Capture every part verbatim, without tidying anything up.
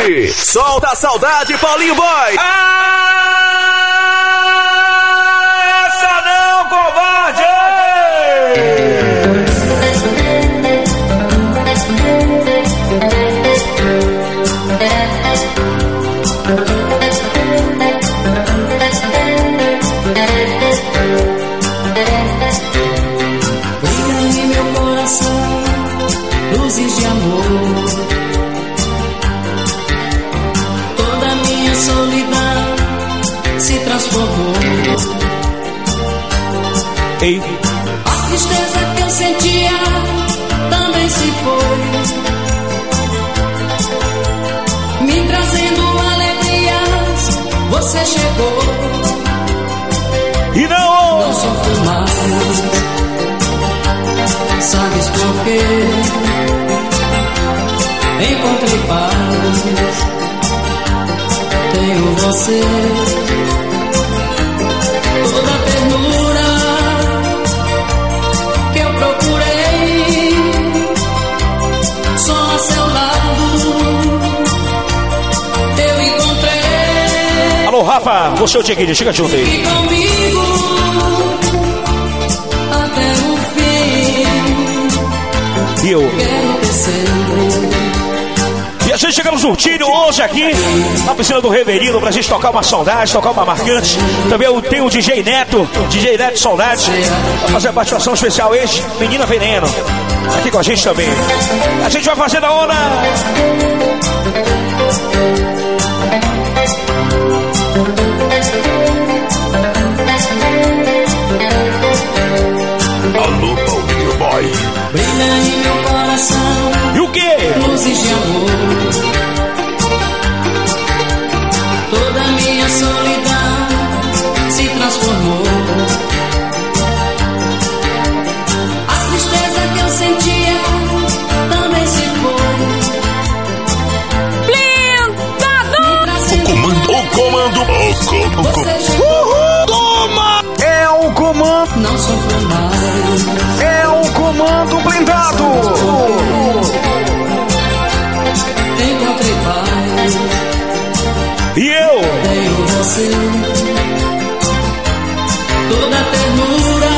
saudade. Solta a saudade, Paulinho Boy. Ah, essa não, covarde! Brilha em meu coração luzes de amor. Toda a minha solidão se transformou. Ei. A tristeza que eu sentia também se foi, me trazendo alegrias. Você chegou e não, não sofro mais. Sabes por quê? Encontrei paz. Tenho você. Toda a ternura que eu procurei, só a seu lado eu encontrei. Alô, Rafa, você é o Tcheguinho, chega junto aí. Fique comigo até o fim. E eu? Quero ter sempre. E a gente chega no Surtinho hoje aqui, na piscina do Reverino, pra gente tocar uma saudade, tocar uma marcante. Também tem o D J Neto, D J Neto Saudade. Vai fazer a participação especial hoje, Menina Veneno, aqui com a gente também. A gente vai fazer a onda. Alô, Paulinho Boy. Brilha em meu coração. E o quê? Luzes de amor. Toda a minha solidão se transformou. A tristeza que eu sentia também se foi. O comando, o comando, o comando. Você chegou. Toma! É o comando. Não sofro mais. É o comando blindado. Encontrei paz. E eu? Tenho você. Toda a ternura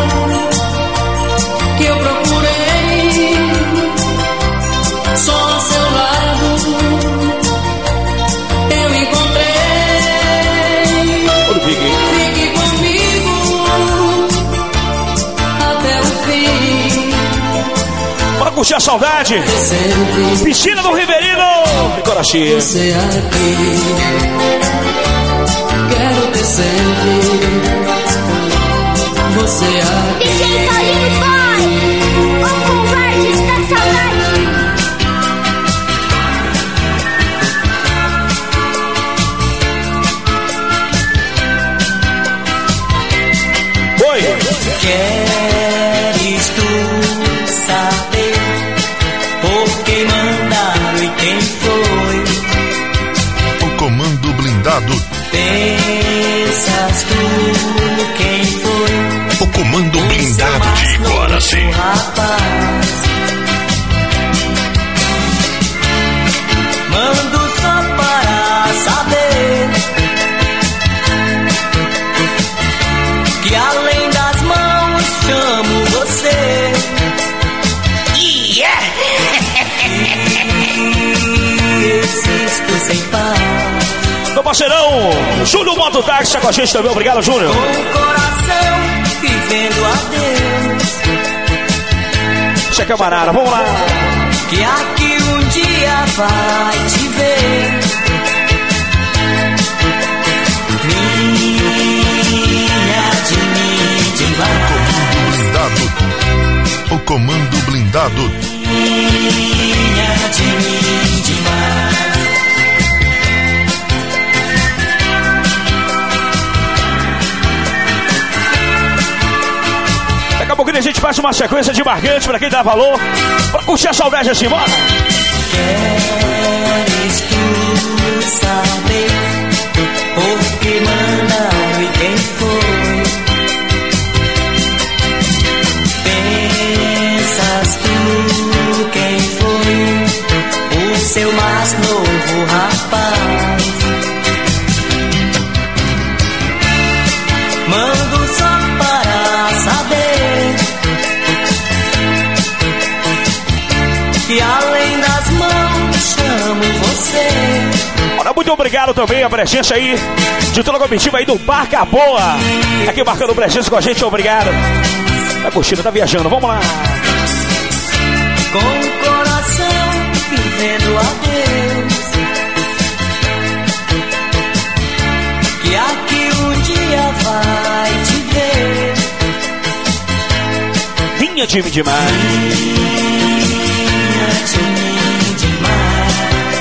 que eu procurei, só a seu lado eu encontrei. Fique comigo até o fim. Bora curtir a saudade. Sempre Piscina do Riverino. De Coraxia. você aqui. Quero ter sempre você aqui. D J Paulinho Boy, o covarde da saudade. Oi. Queres tu saber por que mandaram e quem foi? O comando blindado. Pensas tu quem foi? O comando blindado de Guaraci. Rapaz, mando só para saber que além das mãos chamo você. Yeah! E existo sem paz. Meu parceirão, Júnior Mototáxi tá com a gente também. Obrigado, Júnior. Com o coração vivendo a Deus. Você camarada, vamos lá. Que aqui um dia vai te ver. Minha de mim demais. O comando blindado. Minha de mim demais. Daqui a pouquinho a gente faz uma sequência de marcantes pra quem dá valor, pra curtir a saudade assim, bora! Queres tu saber por que mandaram e quem foi? Pensas tu quem foi? O seu mais novo rapaz. Mando só para saber que além das mãos chamo você. Olha, muito obrigado também a presença aí de toda a comitiva aí do Barca Boa. Aqui marcando presença com a gente, obrigado. Tá curtindo, tá viajando, vamos lá. Com o coração vivendo a Deus, que aqui um dia vai te ver. Vinha de mim demais. Vinha de mim demais.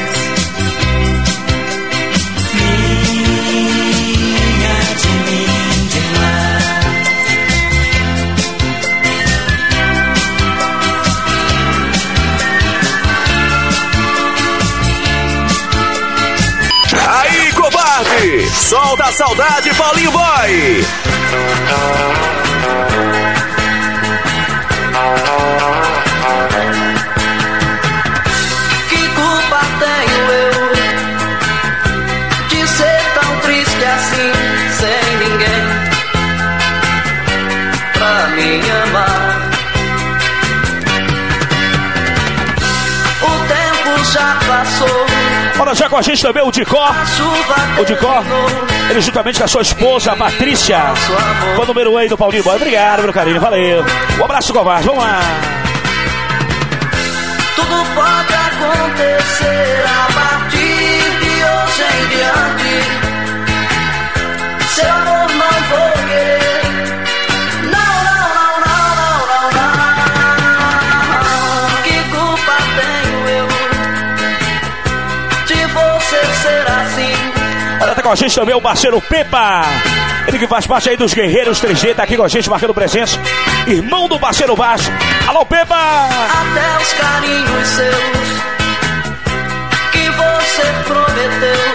Vinha de mim demais. Aí, covarde! Solta a saudade, Paulinho Boy! Que culpa tenho eu de ser tão triste assim, sem ninguém pra me amar? O tempo já passou. Olha, já com a gente também o Dicó. O Dicó, ele juntamente com a sua esposa, a Patrícia. Foi o número um aí do Paulinho Boy. Obrigado, meu carinho, valeu. Um abraço, covarde, vamos lá. Tudo pode acontecer a partir de hoje em diante. Seu amor não vou querer. Não, não, não, não, não, não. Que culpa tenho eu de você ser assim? Olha, tá com a gente também o parceiro Pepa. Ele que faz parte aí dos Guerreiros três D, tá aqui com a gente marcando presença. Irmão do parceiro Baixo. Alô, Pepa! Até os carinhos seus que você prometeu,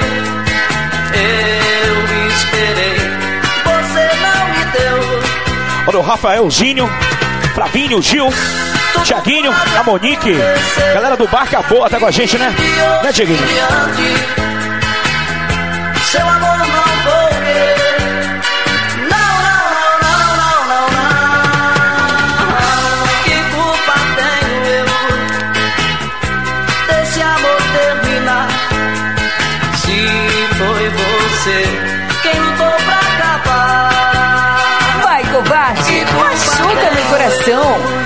eu esperei, você não me deu. Olha o Rafaelzinho, Flavinho, Gil, Tiaguinho, a Monique. Galera do Barca Boa tá com a gente, né? Né, Tiaguinho? Seu amor não vou querer. Não, não, não, não, não, não. Que culpa tenho eu desse amor terminar? Se foi você quem lutou pra acabar. Vai, covarde, machuca meu coração.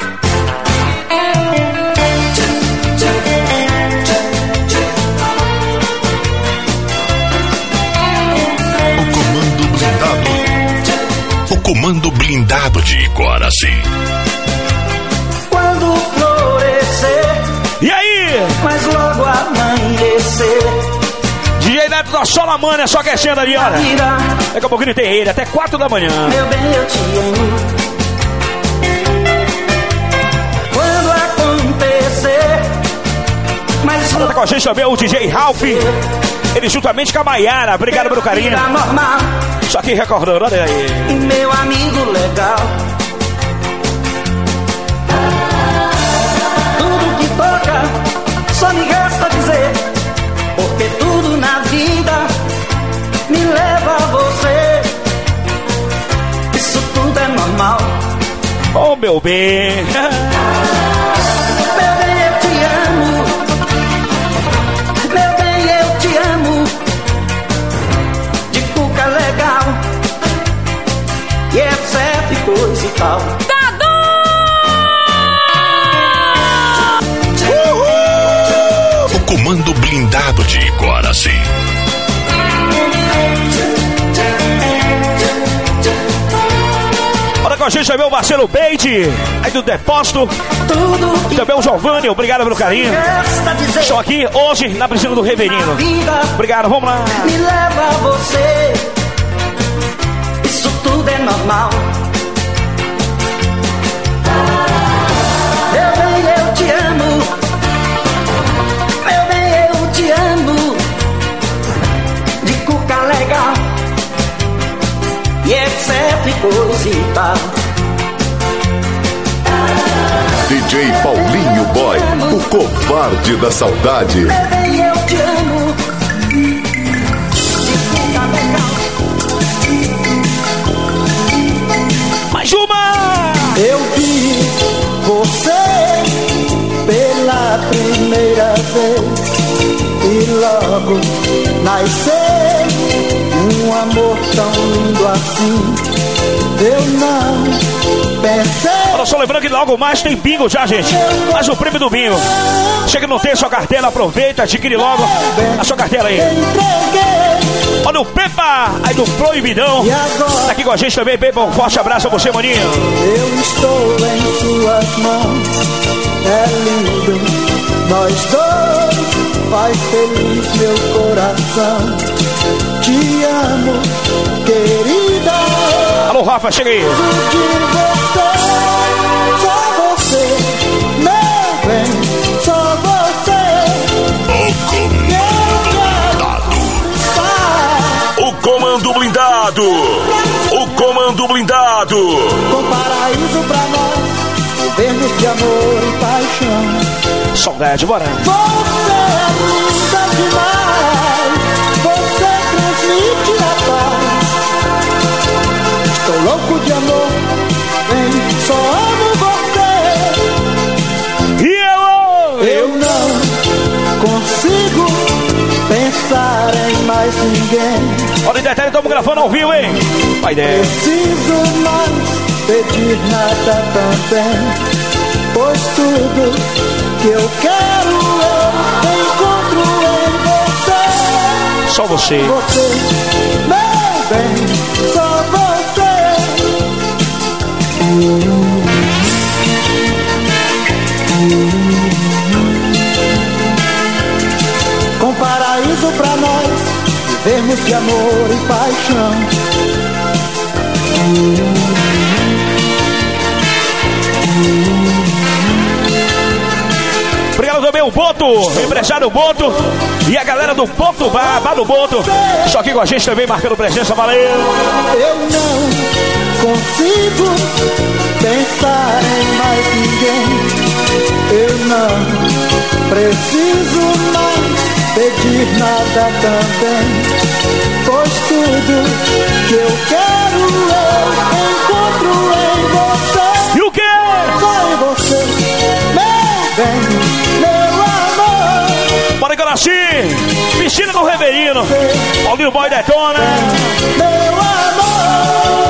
O comando blindado de Coraci. Quando florescer, E aí? mas logo amanhecer, D J Neto da Solamana, é só aquecendo ali, olha. irá, Daqui a pouquinho tem ele, até quatro da manhã. meu bem, eu te amo. Quando acontecer, mas Tá com a gente também o D J Ralph. Ele juntamente com a Maiara. Obrigado pelo carinho. Vida normal, Só que recordando, olha aí. e meu amigo legal. Tudo que toca, só me resta dizer, porque tudo na vida me leva a você. Isso tudo é normal. Oh, meu bem. Meu bem, eu te amo. Meu bem, eu te amo. De cuca legal, e etc e coisa e tal. O comando blindado de Coraci. Olha com a gente também o Marcelo Beide, aí do Depósito. Tudo E também o Giovanni, obrigado pelo carinho. resta dizer, Estou aqui hoje na piscina do Reverino. vida Obrigado, vamos lá. me leva a você. Isso tudo é normal. Meu bem, eu te amo. Meu bem, eu te amo. De cuca legal, e etc e coisa e tal. D J J Paulinho Boy, o covarde da saudade. Bebê, eu te amo. Mais uma! Eu vi você pela primeira vez e logo nasceu um amor tão lindo assim. Eu não pensei. Olha só, lembrando que logo mais tem bingo já, gente. Mais o prêmio do bingo. Chega, não tem sua cartela, aproveita, adquire logo a sua cartela aí. Olha o Pepa, aí do Proibidão. Tá aqui com a gente também, Pepa. Um forte abraço a você, maninho. Eu estou em suas mãos, é lindo. Nós dois, faz feliz meu coração. Te amo, querida. Alô, Rafa, chega aí. De você, só você, meu bem, só você. O comando blindado. O comando blindado. Com paraíso pra nós, governos de amor e paixão. Saudade, bora. Você é linda demais, você transmite a paz. Estou louco de amor, vem, só amo você. E eu? Eu não consigo pensar em mais ninguém. Olha, em detalhe, estamos gravando ao vivo, hein? Vai ideia. Preciso mais pedir nada também, pois tudo que eu quero eu encontro em você. Só você. Você, meu bem, só você. Com paraíso pra nós, vivermos de amor e paixão. Obrigado também o Boto, empresário Boto e a galera do Boto Bar, Bar do Boto. Só aqui com a gente também, marcando presença, valeu. Eu não consigo pensar em mais ninguém. Eu não preciso mais pedir nada também, pois tudo que eu quero eu encontro em você. E o quê? Só em você, meu bem, meu amor. Bora, Garaci! Piscina do Reverino. Paulinho Boy detona. Meu amor.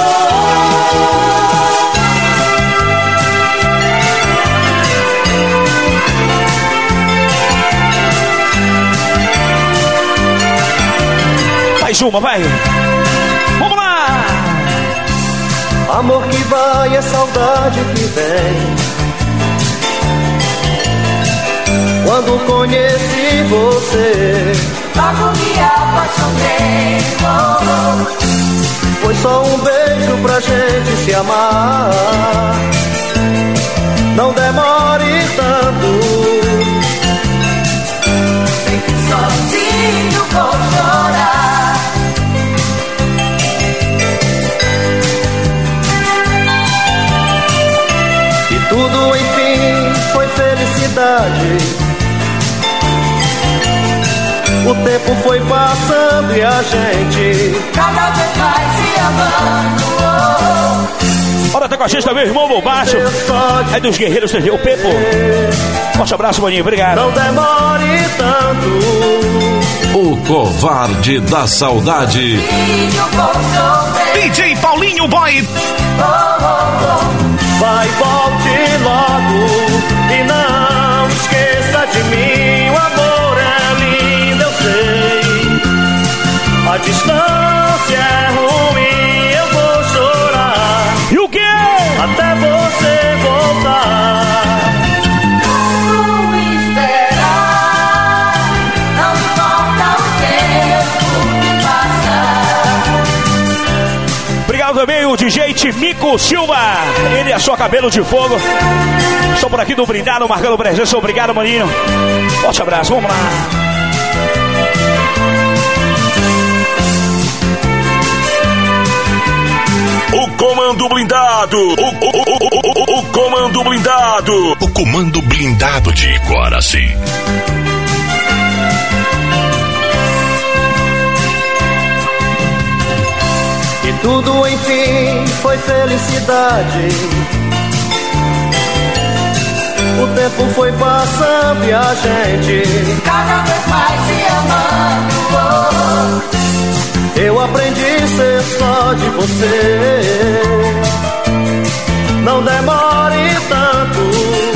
Mais uma, vai. Vamos lá. Amor que vai é saudade que vem. Quando conheci você, Logo me apaixonei. Oh, oh. foi só um beijo pra gente se amar. Não demore tanto. Sei que sozinho vou chorar. E tudo enfim foi felicidade. O tempo foi passando e a gente Cada vez mais se amando. Oh, Bora, tá com a gente também, irmão Bobacho. É dos guerreiros, o Pepo. Forte abraço, maninho, obrigado. não demore tanto. O covarde da saudade. sozinho vou sofrer. D J Paulinho Boy. Oh, oh, oh. Vai, volte logo e não esqueça de mim. O amor é lindo, eu sei. A distância é ruim, eu vou chorar E o quê? até você voltar. Vou esperar. Não importa o tempo que passar. Obrigado também o D J Timico Silva. Ele é só cabelo de fogo. Estou por aqui do Brindado, marcando presença. Obrigado, maninho. Forte abraço, vamos lá. O comando blindado. O, o, o, o, o, o comando blindado. O comando blindado de Guaraci. E tudo enfim foi felicidade. O tempo foi passando e a gente cada vez mais se amando. Eu aprendi a ser só de você. Não demore tanto.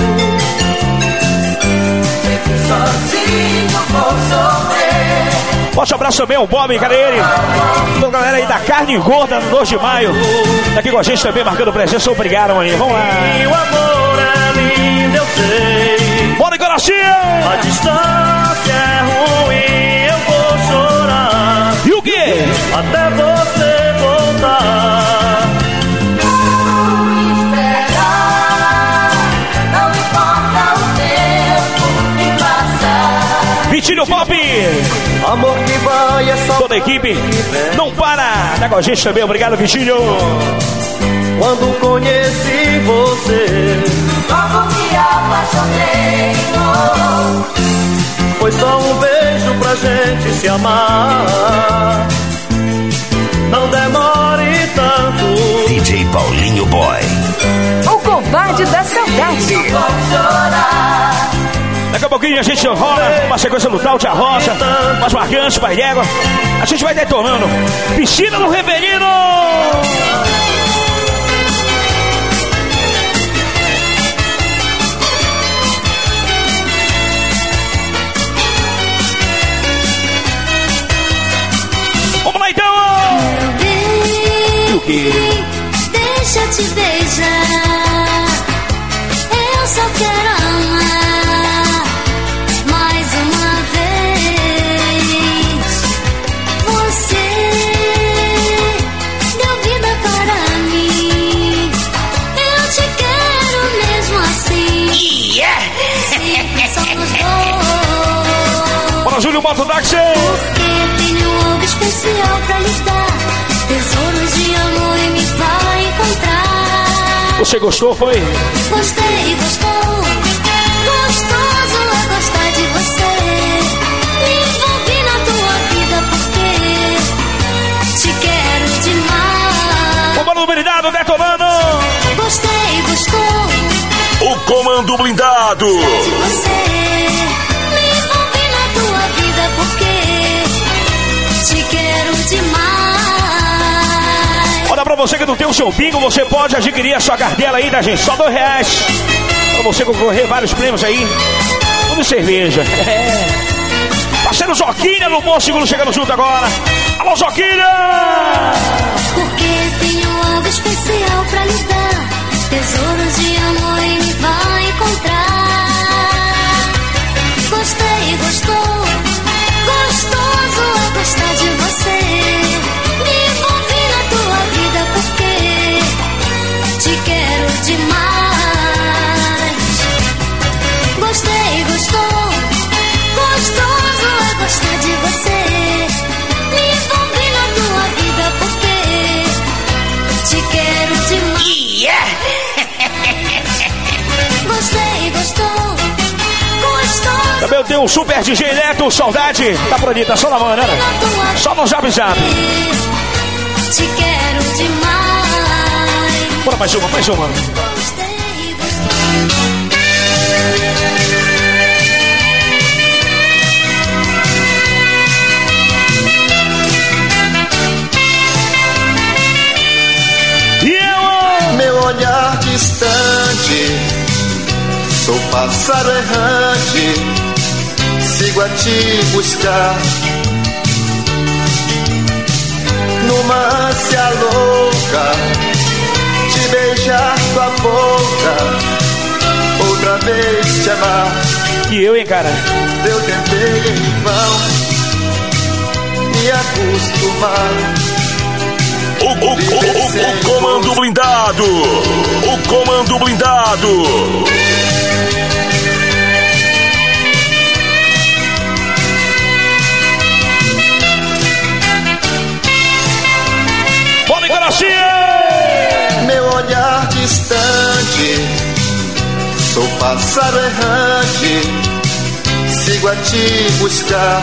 Sei que sozinho vou sofrer. Forte abraço também ao Bob, cadê ele? Toda a galera aí da Carne Gorda no dois de maio. Tá aqui com a gente também, marcando presença. Obrigado aí, vamos lá. E o amor é lindo, eu sei. Bora, Guaraci! A distância é ruim, eu vou chorar. E o quê? Até você voltar. Vou esperar. Não importa o tempo que passar. Vitinho Pop! Amor que vai é só Toda a equipe não para. Tá com a gente também, obrigado, Vitinho. quando conheci você. Logo me apaixonei. Foi só um beijo pra gente se amar. Não demore tanto. D J Paulinho Boy. O covarde da saudade. Vou chorar. Daqui a pouquinho a gente rola uma sequência do Tal, Tia Rocha, mais marcantes, Pai D'Égua. A gente vai detonando. Piscina do Reverino! Vamos lá então! E o quê? Deixa eu te beijar. Eu só quero amar mais uma vez. Você deu vida para mim. Eu te quero mesmo assim. Se somos dois. Bora, Júlio, bota o táxi! Porque tenho algo especial pra lhe dar. Tesouros de amor e me vai encontrar. Você gostou, foi? Gostei, gostou. Gostoso é gostar de você. Me envolvi na tua vida porque te quero demais. Vamos no blindado, detonando! Gostei, gostou O comando blindado. de você. Me envolvi na tua vida porque te quero demais. Olha, pra você que não tem o seu bingo, você pode adquirir a sua cartela aí da gente, só dois reais. Pra você concorrer vários prêmios aí. Tudo cerveja. É. Parceiro Zoquinha no Bom Segundo chegando junto agora. Alô, Zoquinha! Porque tenho algo especial pra lhe dar. Tesouros de amor e me vai encontrar. Gostei, gostou. Gostoso é gostar de você. Me envolvi na tua vida porque te quero demais. Gostei, gostou. Gostoso é gostar de você. Me envolvi na tua vida porque te quero demais. Gostei, gostou. Gostoso. Também eu tenho um super D J Neto, saudade. Tá por ali, tá só na mão, né? Só no Zap Zap. Te quero demais. Bora mais uma, mais uma. Gostei, gostou. E eu... Meu olhar distante, sou pássaro errante, sigo a te buscar. Numa ânsia louca, te beijar tua boca, outra vez te amar. E eu, hein, cara? Eu tentei em vão me acostumar. O, o, o, o, o comando blindado. O comando blindado. Bora, Guaraci! distante, sou pássaro errante, sigo a te buscar.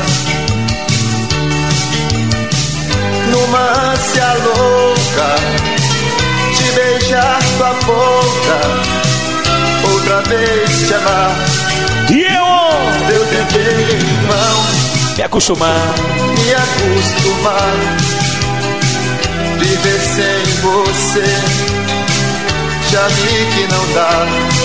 Numa ânsia louca, te beijar tua boca, outra vez te amar. E eu? Eu tentei em vão me acostumar, me acostumar, viver sem você, já vi que não dá.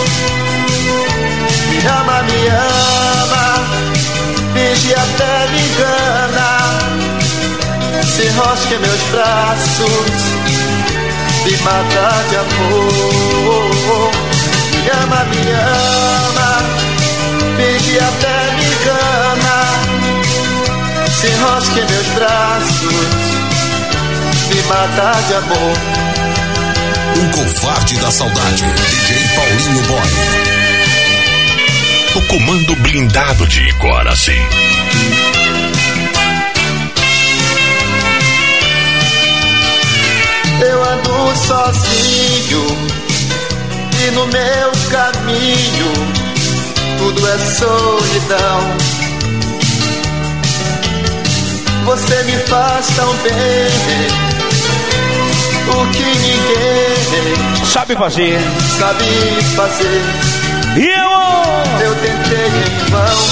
Me ama, me ama, finge até me engana, se enrosca em meus braços, me mata de amor. Me ama, me ama, finge até me engana, se enrosca em meus braços, me mata de amor. O covarde da saudade, D J Paulinho Boy. O comando blindado de Coraci. Eu ando sozinho e no meu caminho tudo é solidão. Você me faz tão bem, o que ninguém sabe fazer, sabe fazer. E eu? Eu tentei em vão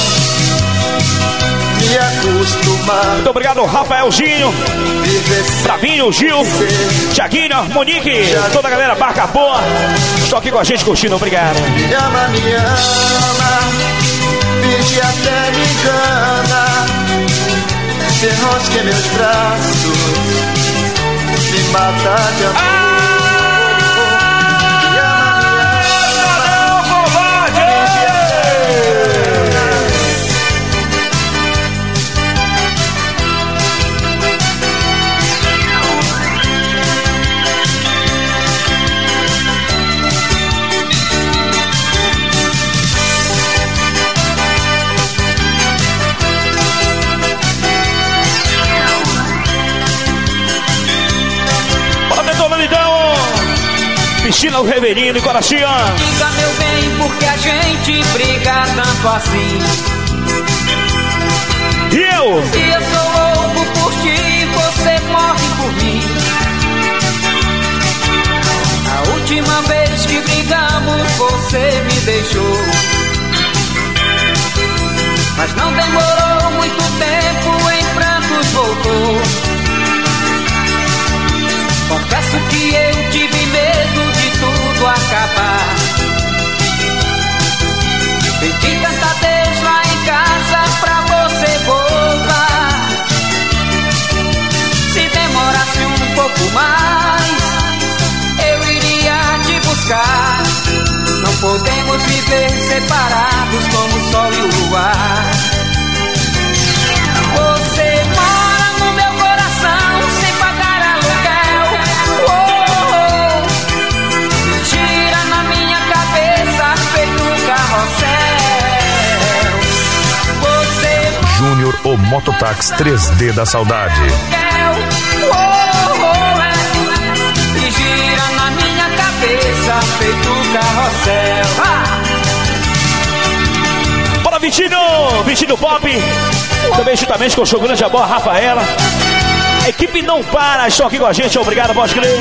me acostumar. Muito obrigado, Rafaelzinho, Travinho, Gil, Tiaguinho, Monique, toda a galera Barca Boa. Estou aqui com a gente curtindo, obrigado. Me ama, me ama, finge até me engana, se enrosca em meus braços, me mata de amor. Ah! Piscina o Reverino e Coraci. Diga, meu bem, porque a gente briga tanto assim. E eu? Se eu sou louco por ti, você morre por mim. A última vez que brigamos, você me deixou. Mas não demorou muito tempo, em prantos voltou. Confesso que eu tive medo de tudo acabar. Pedi tanta Deus lá em casa pra você voltar. Se demorasse um pouco mais, eu iria te buscar. Não podemos viver separados como o sol e o luar. Você mora no meu coração sem pagar aluguel. Oh, oh. Gira na minha cabeça feito um carrossel. Você Júnior, o Mototáxi três D da saudade. Oh, oh, é. E gira na minha cabeça feito um carrossel. Ah! Bora, Vitinho! Vitinho Pop! Também juntamente com o show grande amor, Rafaela. A equipe não para, estão aqui com a gente. Obrigado, pode crer.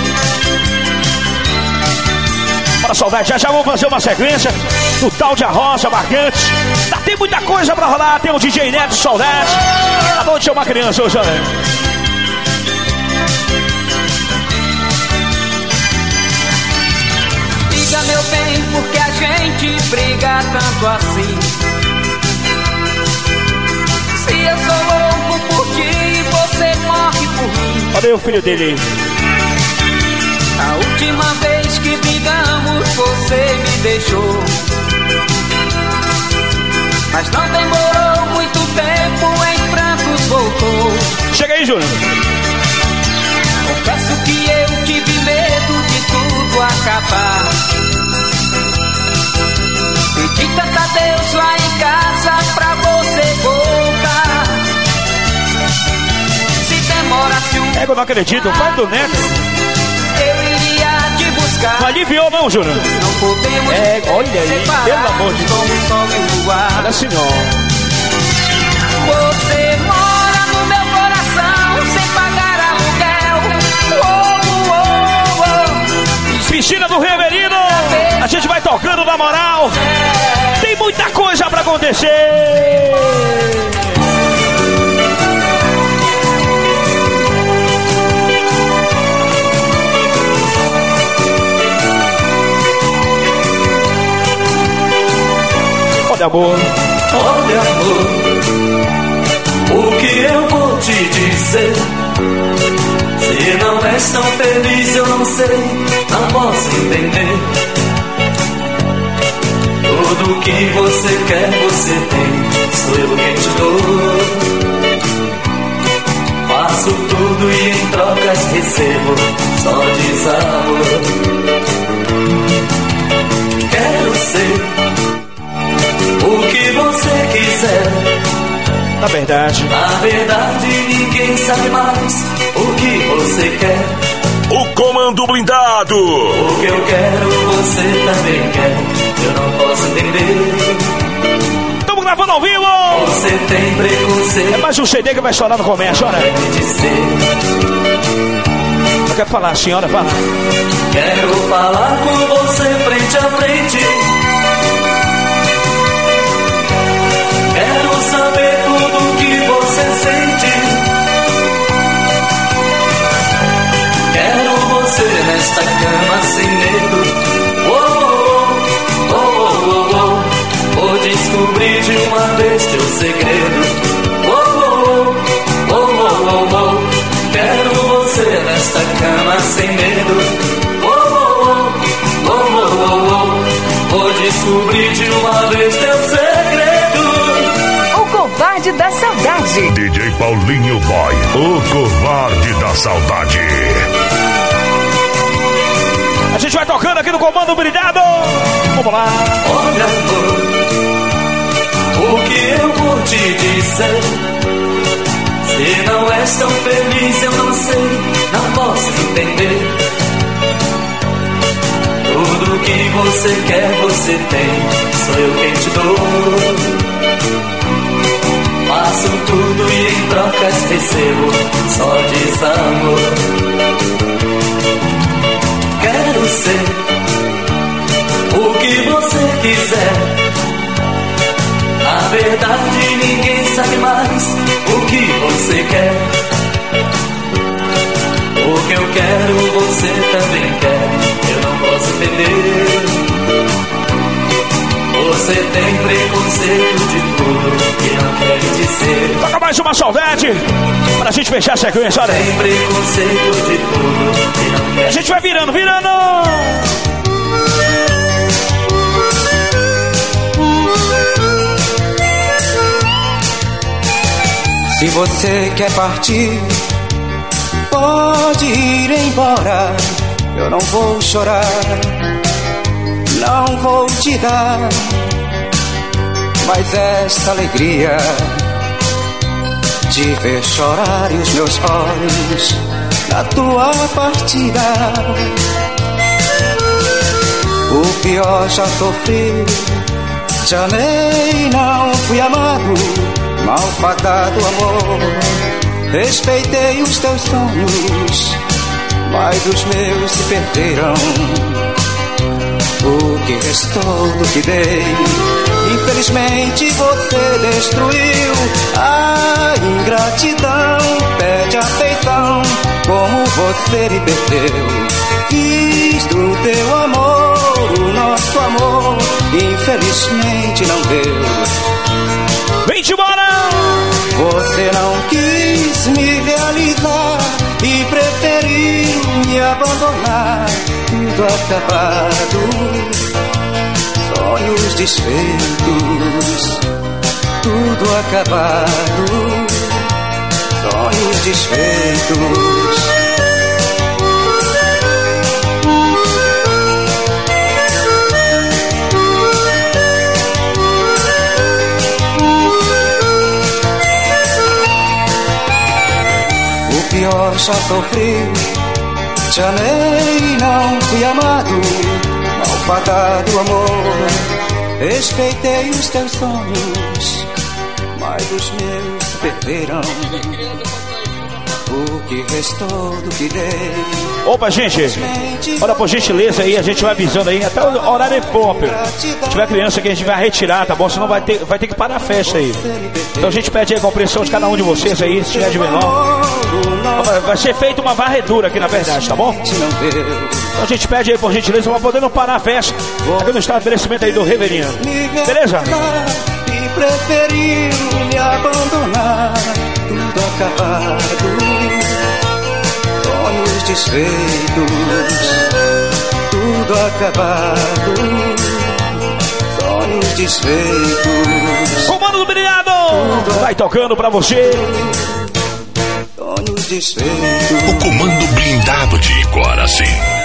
Para saudade, já já vamos fazer uma sequência do tal de Arrocha Marcante. Tá, tem muita coisa pra rolar. Tem o D J Neto, saudade. A noite é uma criança hoje, né? Diga, meu bem, porque a gente briga tanto assim. Se eu sou louco por ti, você morre por mim. Olha aí o filho dele. A última vez que brigamos, você me deixou. Mas não demorou muito tempo, em prantos voltou. Chega aí, Júnior. Confesso que eu tive medo de tudo acabar. Pedi tanta Deus lá em casa pra você voltar. Se demorasse um É que eu não acredito, o pai do Neto. eu iria te buscar. buscar. Não aliviou não, Júnior? Não podemos É, olha aí, pelo amor de Deus. como o sol e o ar. Olha assim, ó. Você mora no meu coração sem pagar aluguel. Oh, oh, oh. Piscina do Reverino. A gente vai tocando na moral. Tem muita coisa pra acontecer. Olha, amor. Olha, amor, o que eu vou te dizer? Se não és tão feliz, eu não sei, não posso entender. Tudo que você quer, você tem, sou eu quem te dou. Faço tudo e em trocas recebo só desamor. Quero ser o que você quiser. Na verdade, Na verdade, ninguém sabe mais o que você quer. O Comando Blindado. O que eu quero, você também quer. Eu não posso entender. estamos gravando ao vivo. Você tem preconceito. É mais um C D que vai estourar no comércio, olha. de dizer. Eu quero falar, senhora, fala. Quero falar com você frente a frente. Quero saber tudo que você sente. Quero você nesta cama sem medo. Oh, oh, oh, oh, oh. Vou descobrir de uma vez teu segredo. Oh, oh, oh, oh, oh, oh. Quero você nesta cama sem medo. Oh, oh, oh, oh, oh, oh. Vou descobrir de uma vez teu segredo. Covarde da Saudade. D J Paulinho Boy, o covarde da saudade. A gente vai tocando aqui no Comando Blindado. Vamos lá. Olha, amor, o que eu vou te dizer? Se não és tão feliz, eu não sei, não posso entender. Tudo que você quer, você tem, sou eu quem te dou. Faço tudo e em trocas recebo só desamor. Quero ser o que você quiser. Na verdade, ninguém sabe mais o que você quer. O que eu quero, você também quer. Eu não posso entender. Você tem preconceito de tudo que não quer dizer. Toca mais uma saudade pra gente fechar a sequência, olha. Tem preconceito de tudo que não quer. A gente vai virando, virando. Se você quer partir, pode ir embora. Eu não vou chorar, não vou te dar mais esta alegria de ver chorar os meus olhos na tua partida. O pior já sofri, te amei, não fui amado, malfadado amor. Respeitei os teus sonhos, mas os meus se perderam. O que restou do que dei, infelizmente você destruiu. A ingratidão pede afeição, como você me perdeu. Fiz do teu amor o nosso amor, infelizmente não deu. Vem de embora! Você não quis me realizar e preferiu me abandonar. Tudo acabado, sonhos desfeitos. Tudo acabado, sonhos desfeitos. O pior já sofri, Te amei e não fui amado, malfadado amor. Respeitei os teus sonhos, mas os meus se perderam. O que restou do que dei. Opa, gente, olha, por gentileza aí, a gente vai avisando aí, até o horário é próprio. Se tiver criança que a gente vai retirar, tá bom? Senão vai ter, vai ter que parar a festa aí. Então a gente pede aí a compreensão de cada um de vocês aí, se tiver de menor. Vai ser feita uma varredura aqui, na verdade, tá bom? Então a gente pede aí, por gentileza, pra poder não parar a festa aqui no estabelecimento aí do Reverino. Beleza? E preferiu me abandonar, tudo acabado. Sonhos desfeitos, tudo acabado. Sonhos desfeitos. Comando do Brilhado! Vai tocando pra você. Sonhos desfeitos. O comando blindado de Coraci.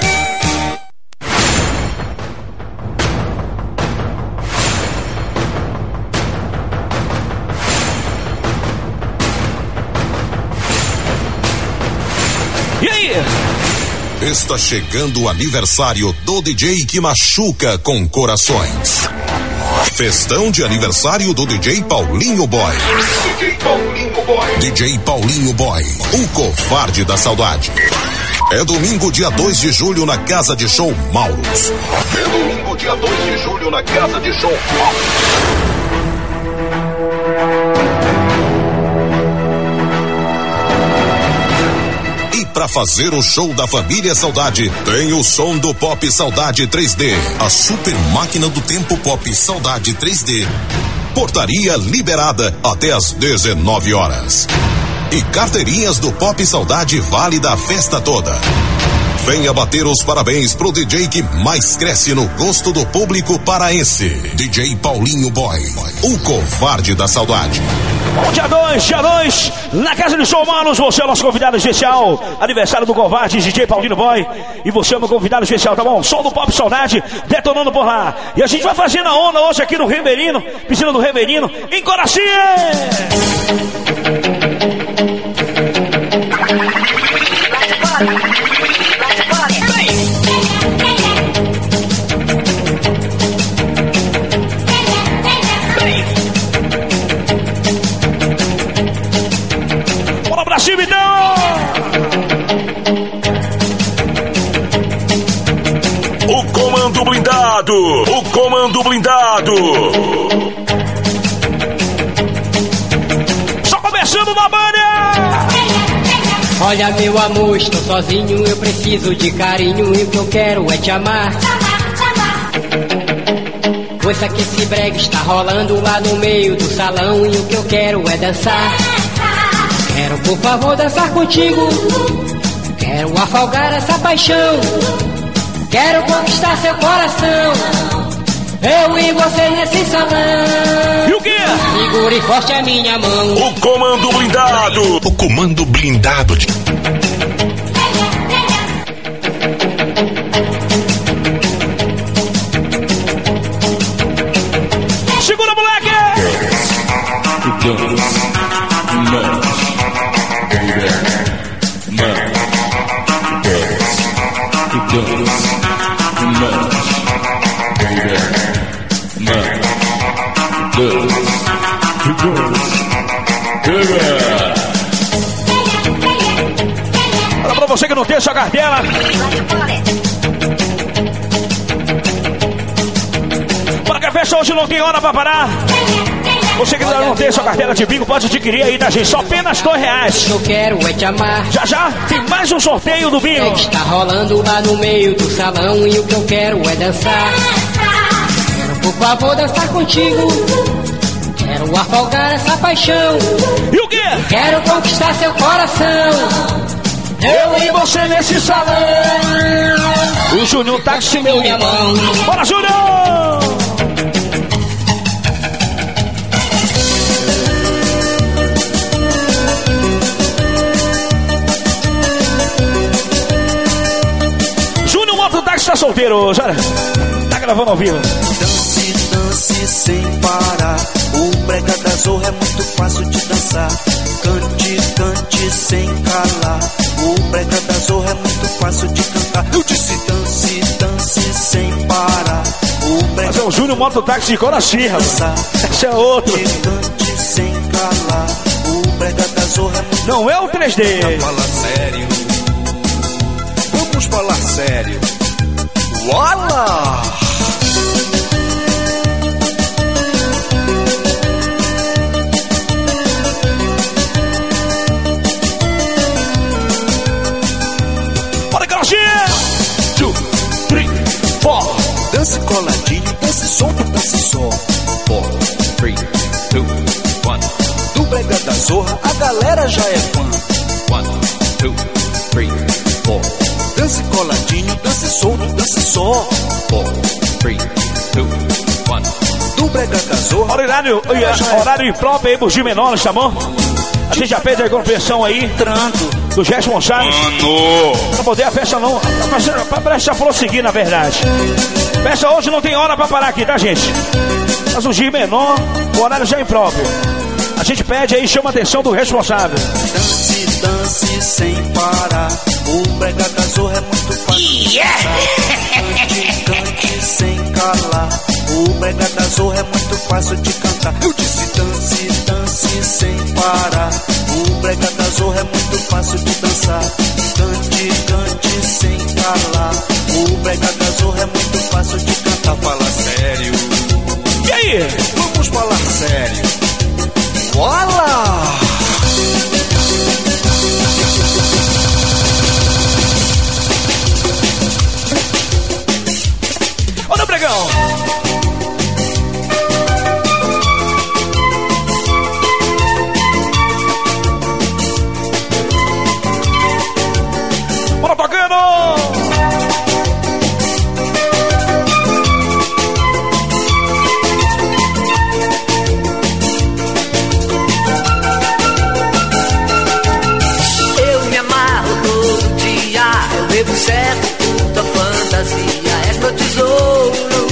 E aí? Está chegando o aniversário do D J que machuca com corações. Festão de aniversário do D J Paulinho Boy. D J Paulinho Boy. D J Paulinho Boy, o covarde da saudade. É domingo, dia dois de julho, na Casa de Show Mauros. É domingo, dia dois de julho, na Casa de Show Mauros. Para fazer o show da família Saudade, tem o som do Pop Saudade três D, a super máquina do tempo Pop Saudade três D. Portaria liberada até às dezenove horas. E carteirinhas do Pop Saudade válida a festa toda. Venha bater os parabéns pro D J que mais cresce no gosto do público paraense. D J Paulinho Boy, o covarde da saudade. Bom, dia dois, dia dois, na Casa de Show Manos, você é o nosso convidado especial. Aniversário do covarde, D J Paulinho Boy. E você é o meu convidado especial, tá bom? Som do Pop Saudade, detonando por lá. E a gente vai fazendo a onda hoje aqui no Reverino, piscina do Reverino, em Coraci. Bora pra cima, então! O comando blindado! O comando blindado! Só começando na banha! Olha, meu amor, estou sozinho, eu preciso de carinho e o que eu quero é te amar. Pois que esse brega está rolando lá no meio do salão e o que eu quero é dançar. Quero, por favor, dançar contigo. Quero afogar essa paixão. Quero conquistar seu coração. Eu e você nesse salão. E o quê? Segure forte a minha mão. O comando blindado. O comando blindado de... Segura, moleque! Olha pra você que não tem sua carteira. Para que a festa hoje não tem hora pra parar. Você que ainda não tem sua carteira de bingo, pode adquirir aí, tá, gente? Só apenas dois reais. Eu quero é te amar. Já já tem mais um sorteio do bingo. Está rolando lá no meio do salão e o que eu quero é dançar. Quero, por favor, dançar contigo. Quero afogar essa paixão. E o quê? Quero conquistar seu coração. Eu e você nesse salão. O Júnior Táxi, meu irmão. Bora, Júnior! Júnior Moto Táxi tá solteiro, já tá gravando ao vivo. Dance, dance sem parar. O brega da zorra é muito fácil de dançar. Cante, cante sem calar. O brega da zorra é muito fácil de cantar. Eu disse dance, dance sem parar. O brega Mas é o Júnior Mototáxi de Coraci, rapaz. Esse é outro. Cante, cante sem calar. O brega da zorra é muito... Não é o três D. Vamos falar sério. Vamos falar sério. Uala! Bora, garotinha! Two, three, four. Dance coladinho, dance solto, dance só. Four, three, two, one. Do brega da zorra, a galera já é fã. One, two, three, four. Dance coladinho, dance solto, dance só. Four, three, two, one. Do brega da zorra. Horário, horário impróprio aí, Bugi Menores, tá bom? A gente já pede a compreensão aí do Gerson Gonçalves. Mano! Pra poder a festa não. A festa, pra festa prosseguir, na verdade. Festa hoje não tem hora pra parar aqui, tá, gente? Mas o G menor, o horário já é impróprio. A gente pede aí, chama a atenção do responsável. Dance, dance sem parar. O brega da zorra é muito fácil de dançar. Cante, cante sem calar. O brega da zorra é muito fácil de cantar. Eu disse dance, dance sem parar. O brega da zorra é muito fácil de dançar. Cante, cante sem calar. O brega da zorra é muito fácil de cantar. Fala sério. E aí? Vamos falar sério. Bola! Olha, Bregão! Bora tocando! Bebo certo, tua fantasia és meu tesouro.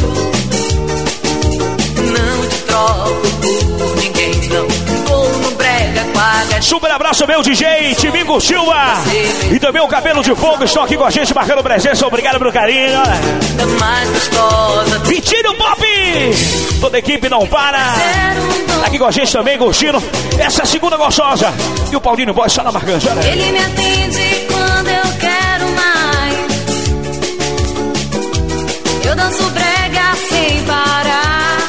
Não te troco por ninguém, não. Vou no brega com a... Super abraço, meu D J, Timingo Silva. E também o Cabelo de Fogo estão aqui com a gente, marcando presença. Obrigado pelo carinho. É mais gostosa. Vitinho Pop! Toda a equipe não para. Aqui com a gente também, curtindo essa segunda gostosa. E o Paulinho Boy só na marcante. Ele me atende quando eu quero mais. Eu danço brega sem parar.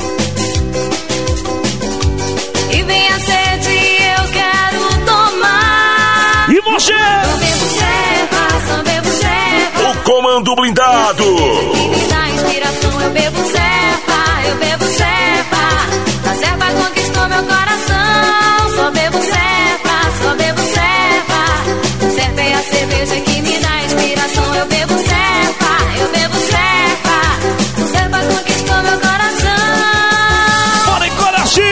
E vem a sede, eu quero tomar. E você? Só bebo serva, só bebo serva. O Comando Blindado. E me dá inspiração, eu bebo serva, eu bebo serva. A serva conquistou meu coração. Só bebo serva, só bebo serva. Serva é a cerveja que me dá inspiração. Eu bebo serva, eu bebo serva. Serva conquistou meu coração. Bora em coração!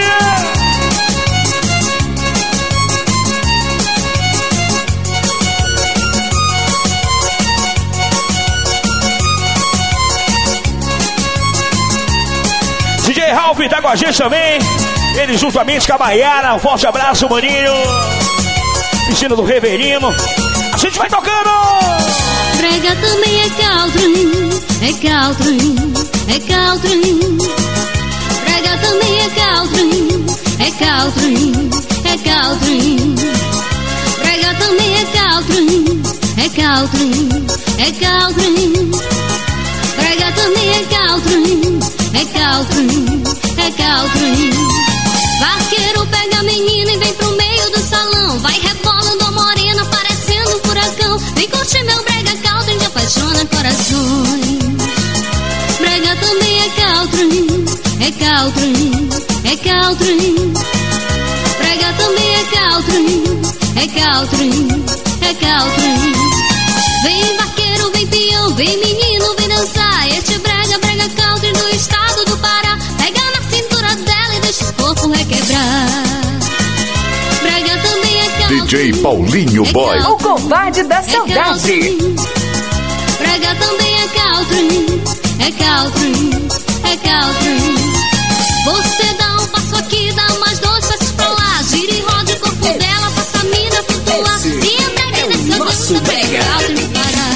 D J Ralph tá com a gente também. Ele juntamente com a Maiara. Um forte abraço, maninho. Piscina do Reverino. A gente vai tocando! Brega também é country, é country, é country. Brega também é country, é country, é country. Brega também é country, é country, é country. Brega também é country, é country, é country. Vaqueiro pega a menina e vem pro meio do salão. Vai rebolando a morena parecendo um furacão. Vem curtir meu brega country que apaixona corações. Brega também é country, é country, é country. Brega também é country, é country, é country. Vem vaqueiro, vem peão, vem menino, vem dançar. Este brega, brega country do estado do Pará. Pega na cintura dela e deixa o corpo requebrar. Brega também é country, D J Paulinho é Boy. O covarde da saudade. Brega também é country, é country, é Caltrim. Você dá um passo aqui, dá mais dois passos pra lá. Gira e roda o corpo dela, faça a mina flutuar. Se entregue nessa dança, pega Caltrim parar.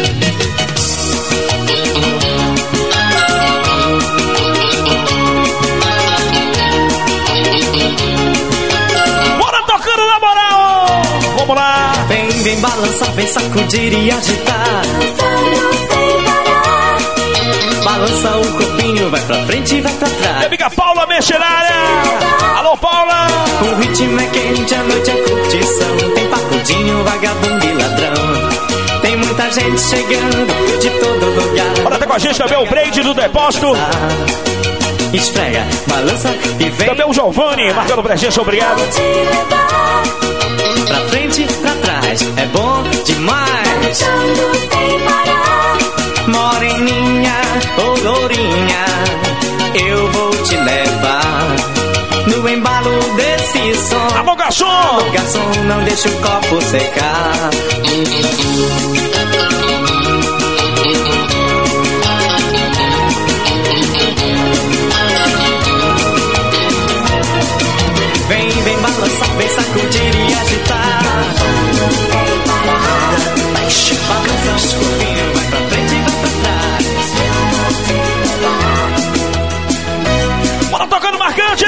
Bora tocando na moral! Vamos lá! Vem, vem balançar, vem sacudir e agitar. Balança o corpinho, vai pra frente e vai pra trás. Minha amiga Paula Mercenária! Alô, Paula! O ritmo é quente, a noite é curtição. Tem pacudinho, vagabundo e ladrão. Tem muita gente chegando de todo lugar. Bora tá com a gente também o Brady do Depósito. Esfrega, balança e vem. Também o Giovanni, marcando presença, obrigado. Pra frente, pra trás, é bom demais. Moreninha, ô lourinha, eu vou te levar no embalo desse som. Alô, garçom! Alô, garçom, não deixa o copo secar. Vem, vem balançar, vem sacudir e agitar. Balança os corpinhos, vai pra frente e vai pra trás. Bora tocando marcante!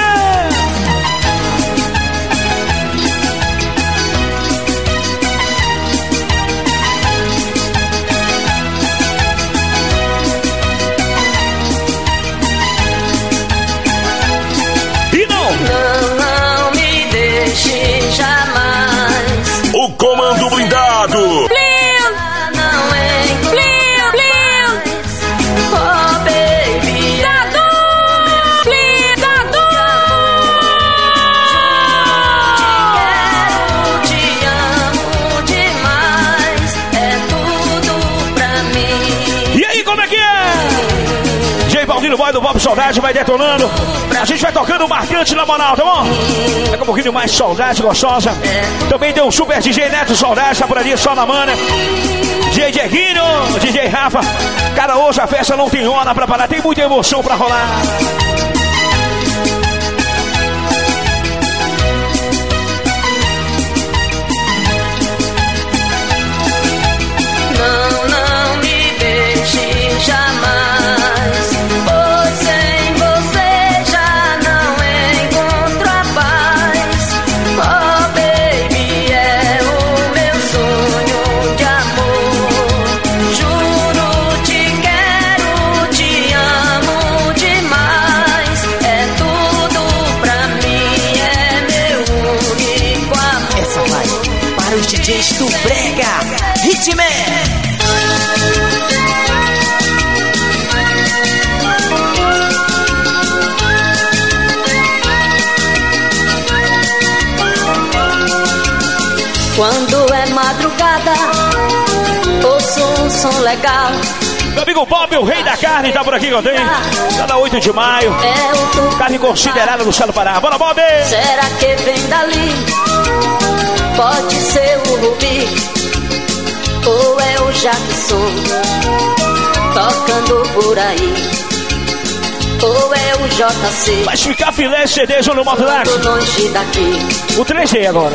E não! Não, não me deixe jamais. O Comando Blindado. O boy do Bob Saudade vai detonando. A gente vai tocando marcante na moral, tá bom? Daqui um pouquinho mais saudade gostosa. Também tem um super D J Neto Saudade, tá por ali só na mana. D J Dieguinho, D J Rafa. Cara, hoje a festa não tem hora pra parar, tem muita emoção pra rolar. Não, não me deixe jamais. D Js do Brega, Hitman. Quando é madrugada, ouço um som legal. Meu amigo Bob, o rei da carne, tá por aqui que eu tenho. Tá na oito de maio. É o carne considerada do céu do Pará. Bora, Bob! Será que vem dali? Pode ser o Rubi ou é o Jackson tocando por aí, ou é o J C. Vai ficar filé C Ds no Motodax. Longe daqui. O três G agora.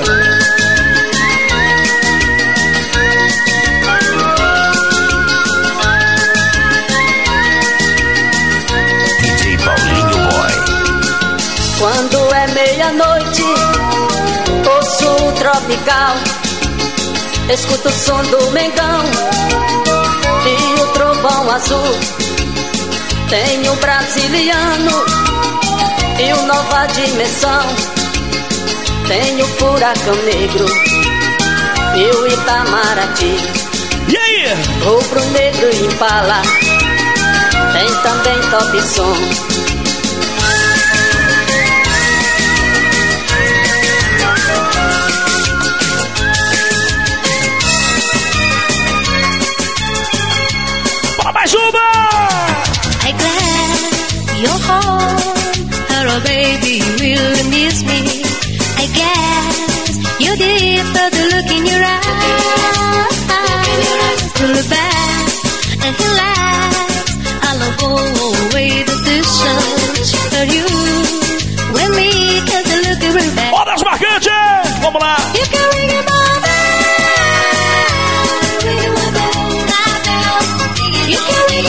D J Paulinho Boy. Quando é meia-noite, ouço o tropical, escuto o som do Mengão e o trovão azul. Tem o brasiliano e o Nova Dimensão. Tem o Furacão Negro e o Itamaraty. E aí? Rubro Negro e Impala. Tem também Top Som. Mais uma! I glad you're home. Hello, baby, you really miss me. I guess you did, but the look in your eyes. To look back and relax. I'll go away to this Vamos lá. You can ring my bell, ring my bell, my bell. You can ring my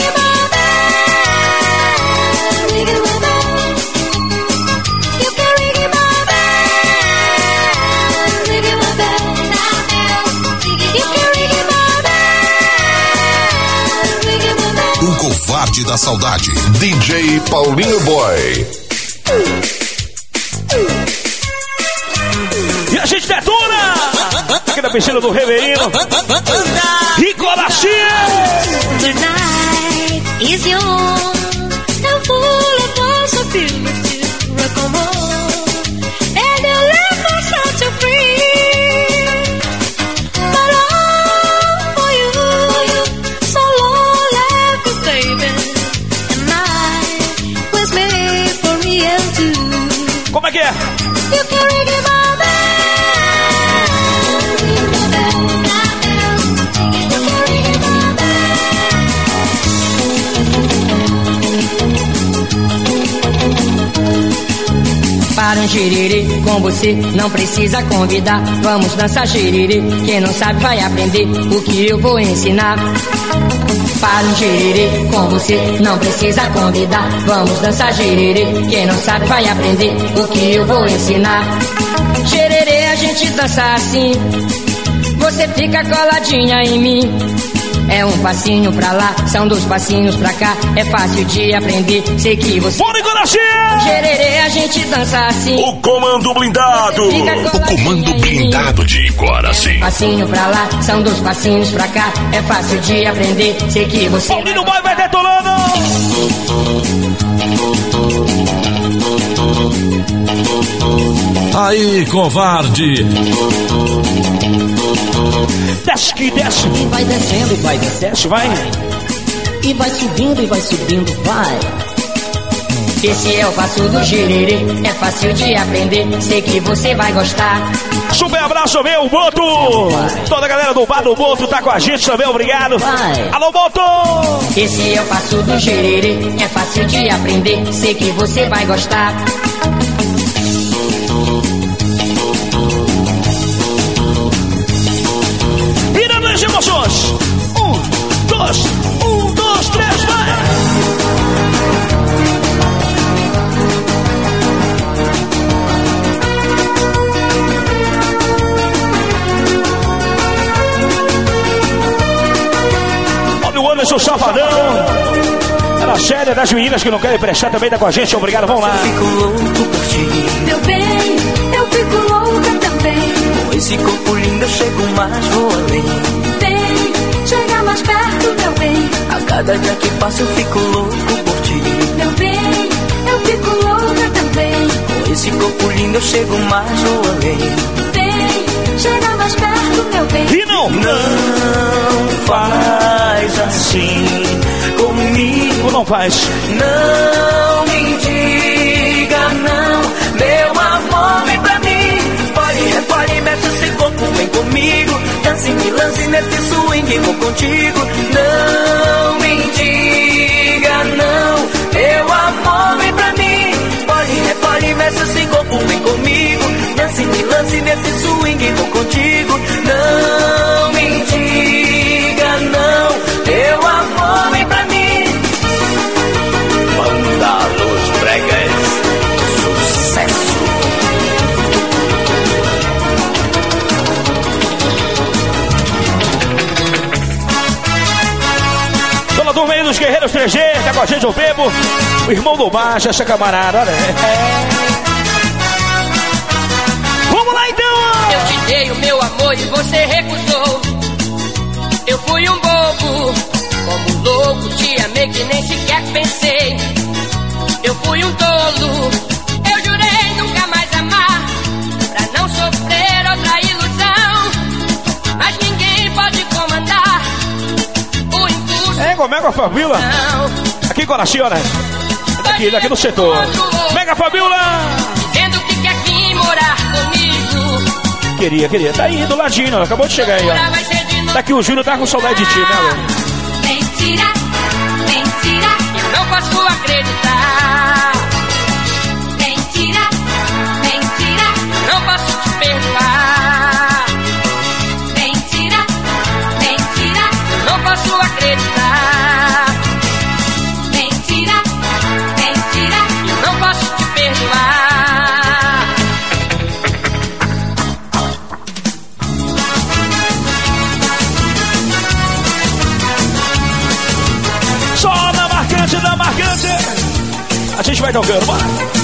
bell, ring my bell. You can ring my bell, ring my bell, my bell. You can ring my bell, ring my bell. O covarde da saudade. D J Paulinho Boy. E a gente detona aqui na piscina do Reverino. Ricolastinha. The night is young and full of possibility. Come on, and you left me such a free. But all for you, so long left you, baby. And I was made for me and you. Como é que é? You can ring my bell. Para um xiriri com você não precisa convidar. Vamos dançar xiriri, quem não sabe vai aprender o que eu vou ensinar. Para um xiriri com você não precisa convidar. Vamos dançar xiriri, quem não sabe vai aprender o que eu vou ensinar. Xererê a gente dança assim, você fica coladinha em mim. É um passinho pra lá, são dois passinhos pra cá. É fácil de aprender, sei que você... Bora, Nicolastinha! Xererê, a gente dança assim. O comando blindado. O comando blindado de Coraci. Passinho pra lá, são dois passinhos pra cá. É fácil de aprender, sei que você... Paulinho Boy vai detonando! Aí, covarde! Desce que desce. E vai descendo e vai descendo. Desce, vai. E vai subindo e vai subindo, vai. Esse é o passo do xererê, é fácil de aprender, sei que você vai gostar. Super abraço, meu Boto! Toda a galera do Bar do Boto tá com a gente também, obrigado. Vai. Alô, Boto! Esse é o passo do xererê, é fácil de aprender, sei que você vai gostar. Virando as emoções! Um, dois, um, dois, três, vai! O Anderson Safadão. Ela séria das meninas que não querem prestar também tá com a gente. Obrigado, vamos lá. Eu fico louco por ti. Meu bem, eu fico louca também. Com esse corpo lindo eu chego mais, vou além. Vem, chega mais perto, meu bem. A cada dia que passa eu fico louco por ti. Meu bem, eu fico louca também. Com esse corpo lindo eu chego mais, vou além. Vem, chega mais perto, meu bem. E não, Não faz assim comigo. não faz. Não me diga não, meu amor, vem pra mim. Pode, repare, mexe esse corpo, vem comigo. Dance, me lance nesse swing, vou contigo. Não me diga não, meu amor, vem pra mim. Pode, repare, mexe esse corpo, vem comigo. Dance, me lance nesse swing, vou contigo. Não me diga não, meu amor, vem pra mim. Banda Los Bregas, sucesso. Dona do meio dos Guerreiros três G, tá com a gente o Bebo, o irmão do Baixo, essa camarada, olha. Vamos lá então! Eu te dei o meu amor e você recusou. Eu fui um bobo, como louco te amei que nem sequer pensei. Eu fui um tolo, eu jurei nunca mais amar, pra não sofrer outra ilusão. Mas ninguém pode comandar o impulso. É, com Mega Fabiola, aqui em Coração, né? Daqui, daqui no setor. Mega Fabiola! Dizendo que quer vir morar comigo. Queria, queria. Tá aí do ladinho, acabou de chegar aí, ó. Daqui o Júnior tá com saudade de ti, né, Léo? Mentira, mentira, Eu não posso acreditar. mentira, mentira. Não posso te perdoar. A gente vai tocando, bora.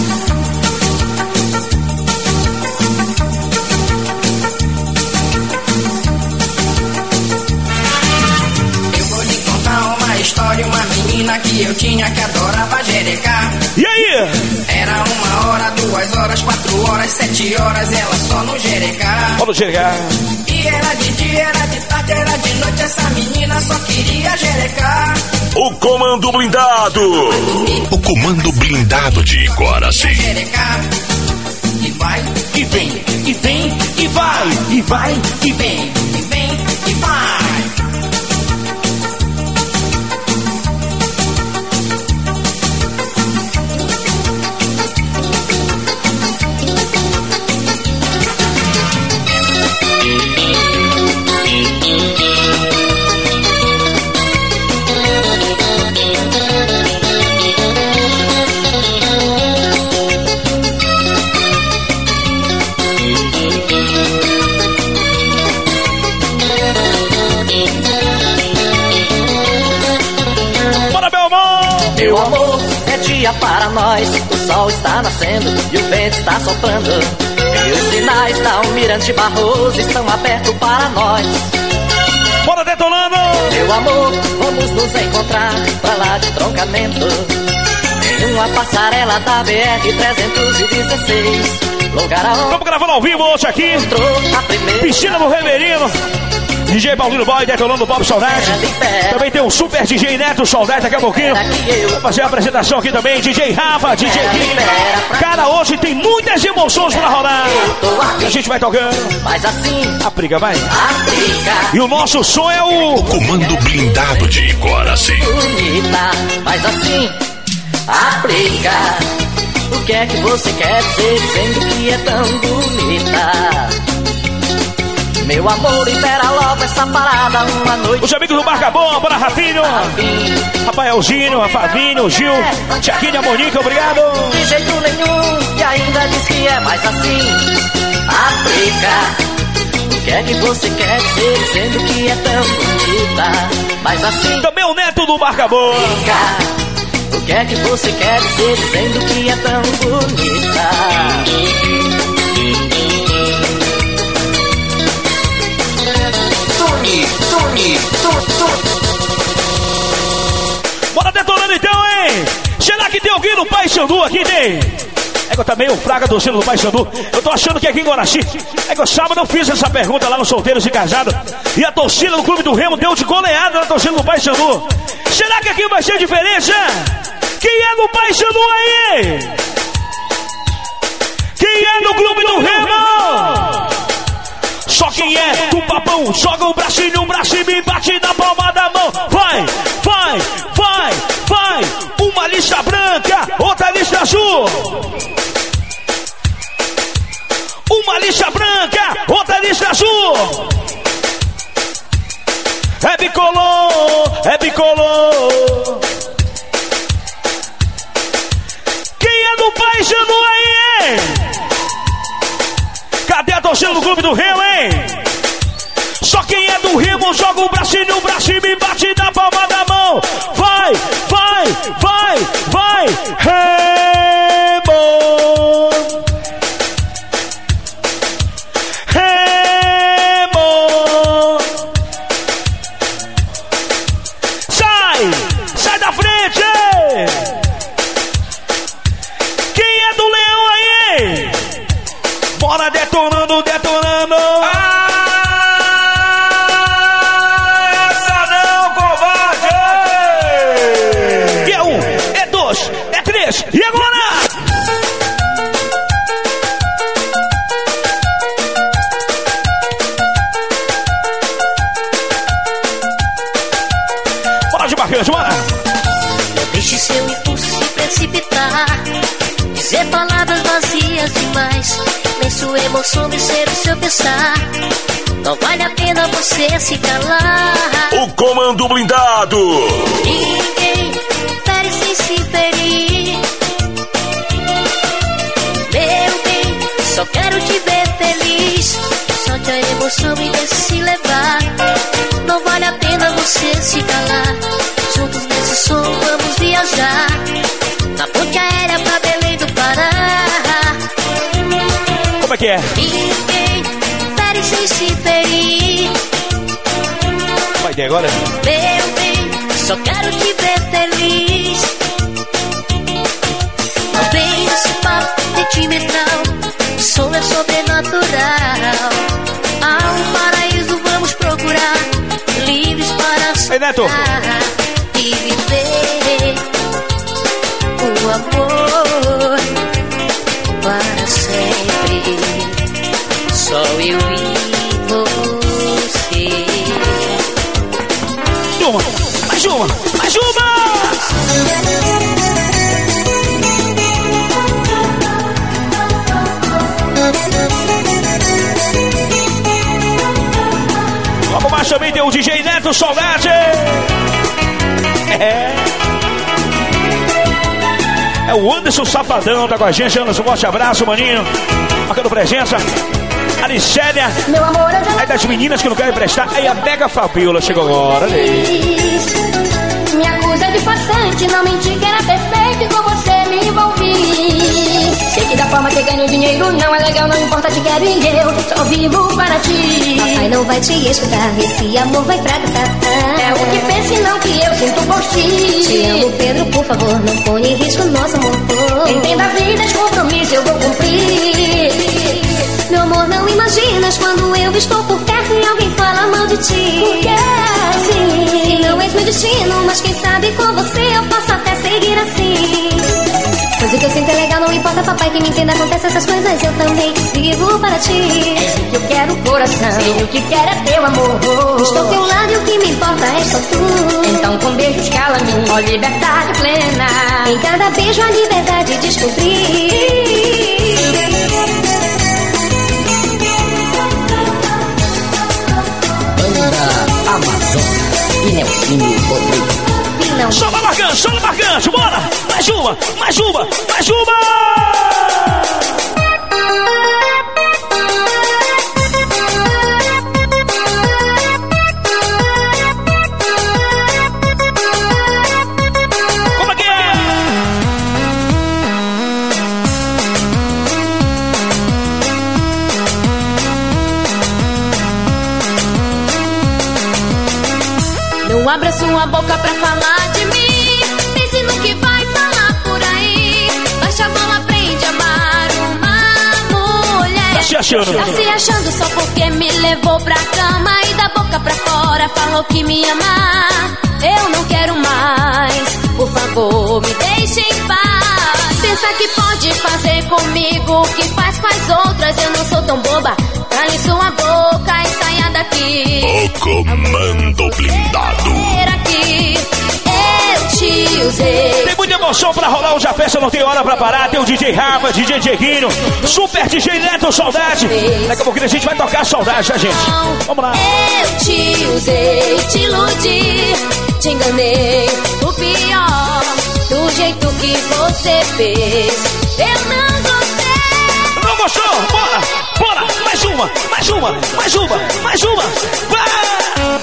Eu vou lhe contar uma história, uma menina que eu tinha que adorava jerecar. E aí? Era uma hora, duas horas, quatro horas, sete horas, ela só no jerecar. Vamos jerecar. E era de dia, era de tarde, era de noite, essa menina só queria jerecar. O Comando Blindado. O Comando Blindado de Coraci. E vai, e vem, e vem, e vai, e vai, e vem, e vem, e vai. Meu amor, é dia para nós. O sol está nascendo e o vento está soprando. E os sinais da Almirante Barroso estão abertos para nós. Bora detonando! Meu amor, vamos nos encontrar pra lá de Troncamento, em uma passarela da B R trezentos e dezesseis. Lugar aonde estamos gravando ao vivo hoje aqui. Piscina do Reverino. D J Paulino Boy detonando o Pop Saudade. Também tem o Super D J Neto Saudade daqui a pouquinho. Vou fazer a apresentação aqui também. D J Rafa, D J Kim. Cara, hoje tem muitas emoções pra rodar. E a gente vai tocando. Mas assim, aplica, vai. Aplica. E o nosso som é o... O Comando Blindado de Coraci. Bonita, mas assim, aplica. O que é que você quer dizer dizendo que é tão bonita? Meu amor, espera logo essa parada uma noite. Os amigos do Marca Boa, bora Rafinho, Rafaelzinho, Rafavinho, Gil, Tiaquinha, Monique, obrigado. De jeito nenhum, e ainda diz que é mais assim. Aplica. O que é que você quer dizer dizendo que é tão bonita? Mas assim. Também o Neto do Marca Boa. Aplica. O que é que você quer dizer dizendo que é tão bonita? Tony, Tony, Tony. Bora detonando então, hein? Será que tem alguém no Paysandu aqui, tem? É que eu também o fraga torcendo do Paysandu. Eu tô achando que aqui em Guaraci. É que eu sábado eu fiz essa pergunta lá nos Solteiros e Casados. E a torcida do Clube do Remo deu de goleada na torcida do Paysandu. Será que aqui vai ser diferente, hein? Quem é do Paysandu aí? Quem é do Clube do Remo? Só quem é do papão, joga o bracinho pra cima e bate na palma da mão. Vai, vai, vai, vai. Uma lista branca, outra lista azul. Uma lista branca, outra lista azul. É bicolor, é bicolor. Quem é do Paysandu aí, hein? Cadê a torcida do Clube do Remo, hein? Só quem é do Remo joga o bracinho pra cima e bate na palma da mão. Vai, vai, vai, vai. Remo. Remo. Sai, sai da frente. Quem é do Leão aí? Bora detonando, detonando. Ah, essa não, covarde! E é um, é dois, é três, e agora? Bora de barqueiro, bora! Não deixe seu impulso se precipitar, dizer palavras vazias demais. Nem sua emoção vencer o seu pensar. Não vale a pena você se calar. O Comando Blindado. Ninguém fere sem se ferir. Meu bem, só quero te ver feliz. Solte a emoção e deixe se levar. Não vale a pena você se calar. Juntos nesse som vamos viajar. Na ponte aérea que é? Ninguém fere sem se ferir. Vai ideia agora? Meu bem, só quero te ver feliz. Não vem nesse papo sentimental, o som é sobrenatural. Há um paraíso, vamos procurar, livres para Ei, Neto. e viver o amor para sempre. Só eu e você. Uma, mais uma, mais uma! Logo mais também tem o D J Neto Saudade. É. É o Anderson Safadão, tá com a gente. Anderson, um forte abraço, maninho. Marcando presença. Alicélia. Meu amor, eu já... Aí das meninas que não querem prestar. Aí a Mega Fabiola chegou agora. Me acusa de farsante, não menti que era perfeito e com você me envolvi. Sei que da forma que ganho dinheiro não é legal, não importa, te quero e eu só vivo para ti. Papai não vai te escutar, esse amor vai fracassar. É o que pensa e não que eu sinto por ti. Te amo, Pedro, por favor, não ponha em risco nosso amor. Entenda a vida, esse compromisso eu vou cumprir. Meu amor, não imaginas quando eu estou por perto e alguém fala mal de ti. Porque assim, se não és meu destino, mas quem sabe com você eu posso até seguir assim. Pois o que eu sinto é legal, não importa, papai, que me entenda, acontece essas coisas, eu também vivo para ti. És o que eu quero, coração, e o que quero é teu amor. Estou ao teu lado e o que me importa é só tu. Então com beijos cala-me, ó liberdade plena. Em cada beijo a liberdade descobri. Amazônia e Nelsinho Rodrigues. Sola marcante, sola marcante, bora! Mais uma, mais uma, mais uma! Como é que é? Não abra sua boca pra falar de mim. Pense no que vai falar por aí. Baixa a bola, aprende a amar uma mulher. Tá se achando? Tá se achando só porque me levou pra cama e da boca pra fora falou que me ama. Eu não quero mais, por favor, me deixe em paz. Pensa que pode fazer comigo o que faz com as outras. Eu não sou tão boba. Cale sua boca e saia daqui. O comando blindado. Aqui, eu te usei. Tem muita emoção pra rolar hoje a festa, não tem hora pra parar. Tem o D J Rafa, D J Dieguinho, Super D J Neto Saudade. Daqui a pouquinho a gente vai tocar Saudade, tá, gente? Vamos lá. Eu te usei, te iludi, te enganei. O pior, do jeito que você fez, eu não gostei. Não gostou? Bora, bora, mais uma, mais uma, mais uma, mais uma. Vai!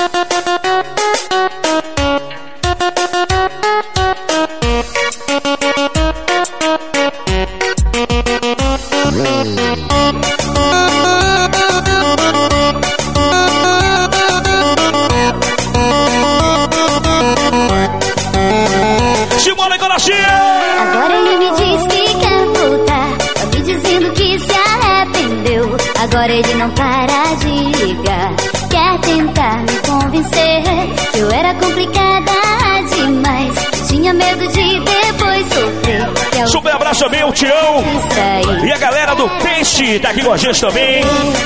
Simone Coração! Agora ele me diz que quer voltar, tá me dizendo que se arrependeu. Agora ele não para de ligar, quer tentar me convencer que eu era complicada demais, tinha medo de depois sofrer. Super abraço também, o Tião e a galera do Peixe tá aqui com a gente também.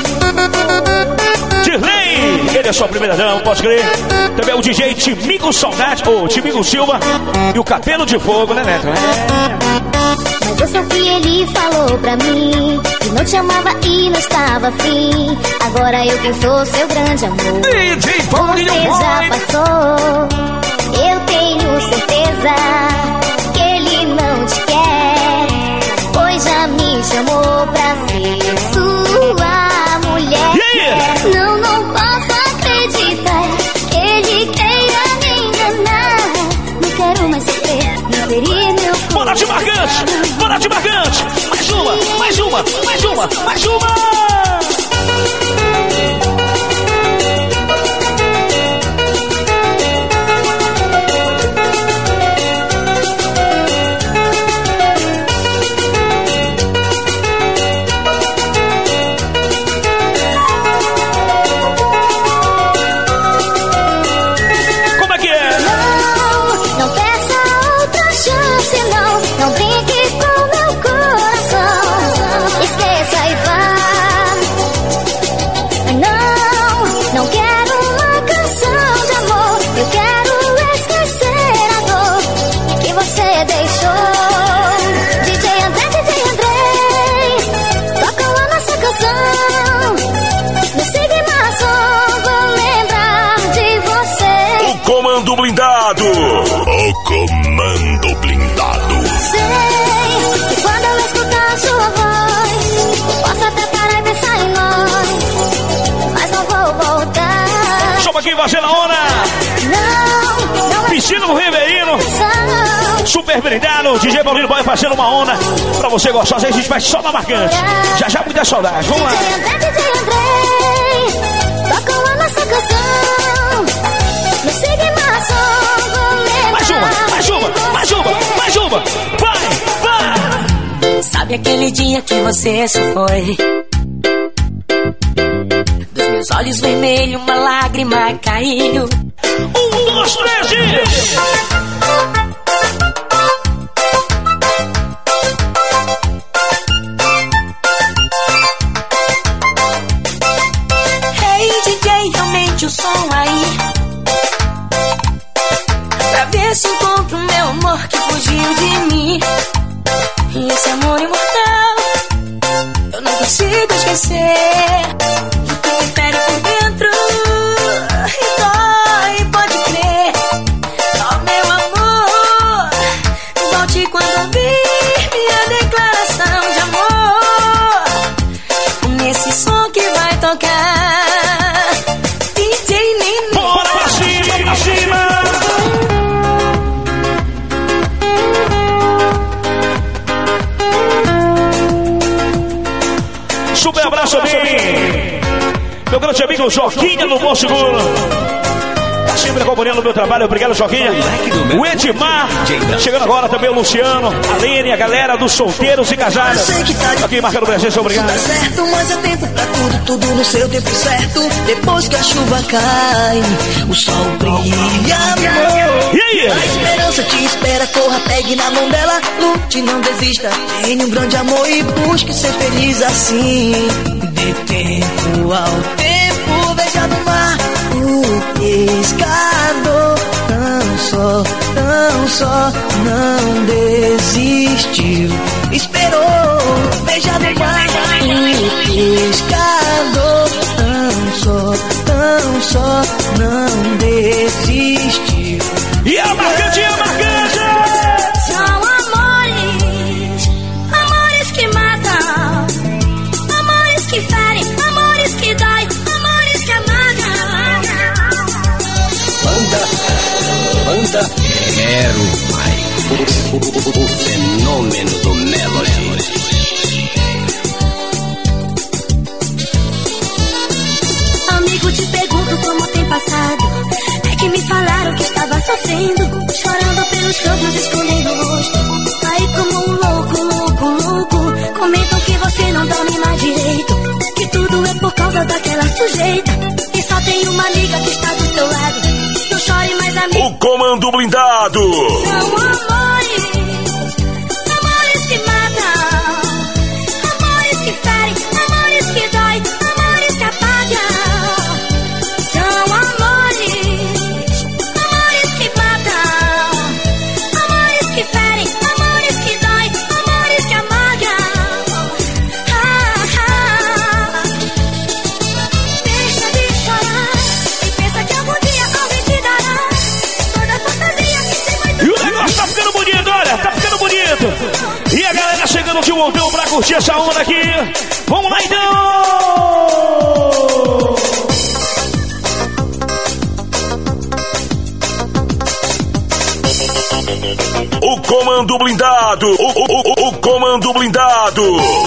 Dirley, ele é sua primeira dama, pode crer. Também o D J Timingo Saudade, ou Timingo Silva e o Cabelo de Fogo, né, Neto? É. Mas eu só que ele falou pra mim que não te amava e não estava afim. Agora eu quem sou seu grande amor. D J Você já passou, eu tenho certeza que ele não te quer, pois já me chamou pra ser sua mulher. Yeah. Não, não posso acreditar que ele queira me enganar. Não quero mais sofrer, não ferir meu coração. Bora de marcante, bora de marcante. Mais uma, mais uma, mais uma, mais uma. piscina do Riverino. Super brindado, D J Paulinho Boy fazendo uma onda pra você gostar. A gente vai só na Marcante. Já já muita saudade, vamos lá. Toca a nossa canção. Me siga em março. Mais uma, mais uma, mais uma, mais uma. Vai, vai. Sabe aquele dia que você se foi? Dos meus olhos vermelhos uma lágrima caiu. Um, dois, três e... O som aí pra ver se encontro meu amor que fugiu de mim. E esse amor imortal eu não consigo esquecer. O que me fere por dentro e dói, pode crer. Ó meu amor, volte quando ouvir minha declaração de amor. Nesse som que vai tocar. Super abraço bem, meu grande amigo Joquinha do Bom Seguro. Tá sempre acompanhando o meu trabalho, obrigado Joquinha. O Edmar, chegando agora também o Luciano, a Lene, a galera dos solteiros e casados. Aqui marcando presença, obrigado. Tá certo, mas é tempo pra tudo, tudo no seu tempo certo. Depois que a chuva cai, o sol brilha, amor. E aí? A esperança te espera, corra, pegue na mão dela, lute, não desista. Tenha um grande amor e busque ser feliz assim. Dê tempo ao tempo, veja no mar o pescador. Tão só, tão só, não desistiu. Esperou, veja no mar o pescador. Tão só, tão só, não desistiu. E a Marcante, e a Marcante! São amores, amores que matam, amores que ferem, amores que dói, amores que amargam. Banda, banda, quero mais. O, o, o fenômeno do Melody. Amigo, te pergunto como tem passado. É que me falaram que estava sofrendo, chorando pelos campos, escondendo o rosto. Aí como um louco, louco, louco, comentam que você não dorme mais direito, que tudo é por causa daquela sujeita, e só tem uma amiga que está do seu lado. Não chore mais, amigo. O Comando Blindado. São amores, amores que matam, amores que ferem, amores que dói, amores que apagam. São amores, amores que matam, amores que ferem, amores que dói, amores que amargam. Ah, ah. Deixa de chorar e pensa que algum dia alguém te dará toda a fantasia que tem muito. E o negócio tá ficando bonito, olha, tá ficando bonito. E a galera chegando de montão pra curtir essa onda aqui. Vamos lá então! O Comando Blindado. O, o, o, o Comando Blindado.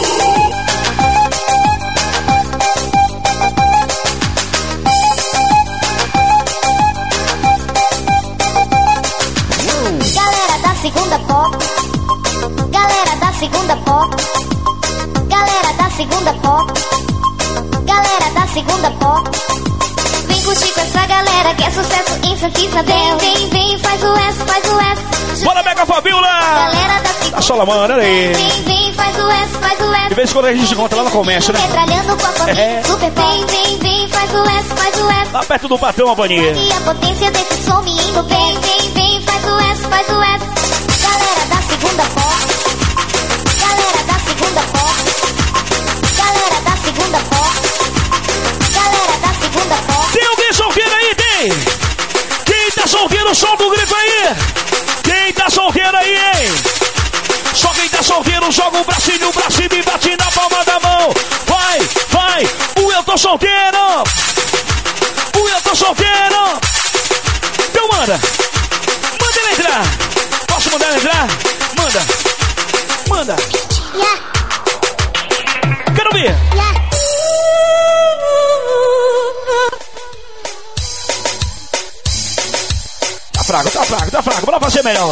Galera da segunda pop, galera da segunda pop, galera da segunda pop, galera da segunda pop. Vem curtir com essa galera que é sucesso em Santa Isabel. Vem, vem, vem, faz o S, faz o S. Bora, Mega Fabiola! Galera da segunda Tá só lamando, olha aí. Vem, vem, faz o S, faz o S. De vez em quando a gente encontra lá no comércio, né? Metralhando com a família, É. super bem. Vem, vem, faz o S, faz o S. Lá perto do patrão, a Boninha. E a potência desse som me indo bem. Vem, vem, faz o S, faz o S. Galera da segunda pop, galera da segunda pop, galera da segunda pop, galera da segunda pop. Tem alguém solteiro aí, tem? Quem tá solteiro, solta o grito aí. Quem tá solteiro aí, hein? Só quem tá solteiro, joga o bracinho pra cima e bate na palma da mão. Vai, vai, o eu tô solteiro. O eu tô solteiro. Então manda. Manda. Yeah. Quero ver. Yeah. Tá fraco, tá fraco, tá fraco. Bora fazer melhor.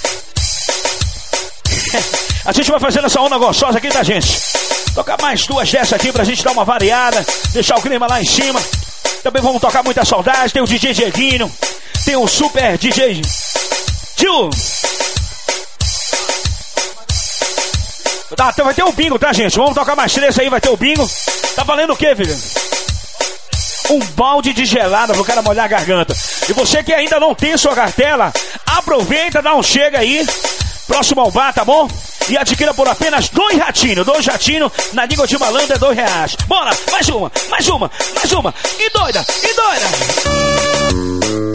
A gente vai fazendo essa onda gostosa aqui da gente. Tocar mais duas dessas aqui pra gente dar uma variada, deixar o clima lá em cima. Também vamos tocar muita saudade. Tem o D J Dieguinho, tem o super D J Tio. Tá, vai ter o bingo, tá, gente? Vamos tocar mais três aí, vai ter o bingo. Tá valendo o quê, filho? Um balde de gelada pro cara molhar a garganta. E você que ainda não tem sua cartela, aproveita, dá um chega aí, próximo ao bar, tá bom? E adquira por apenas dois ratinhos. Dois ratinhos na língua de malandro é dois reais. Bora, mais uma, mais uma, mais uma. E doida, e doida.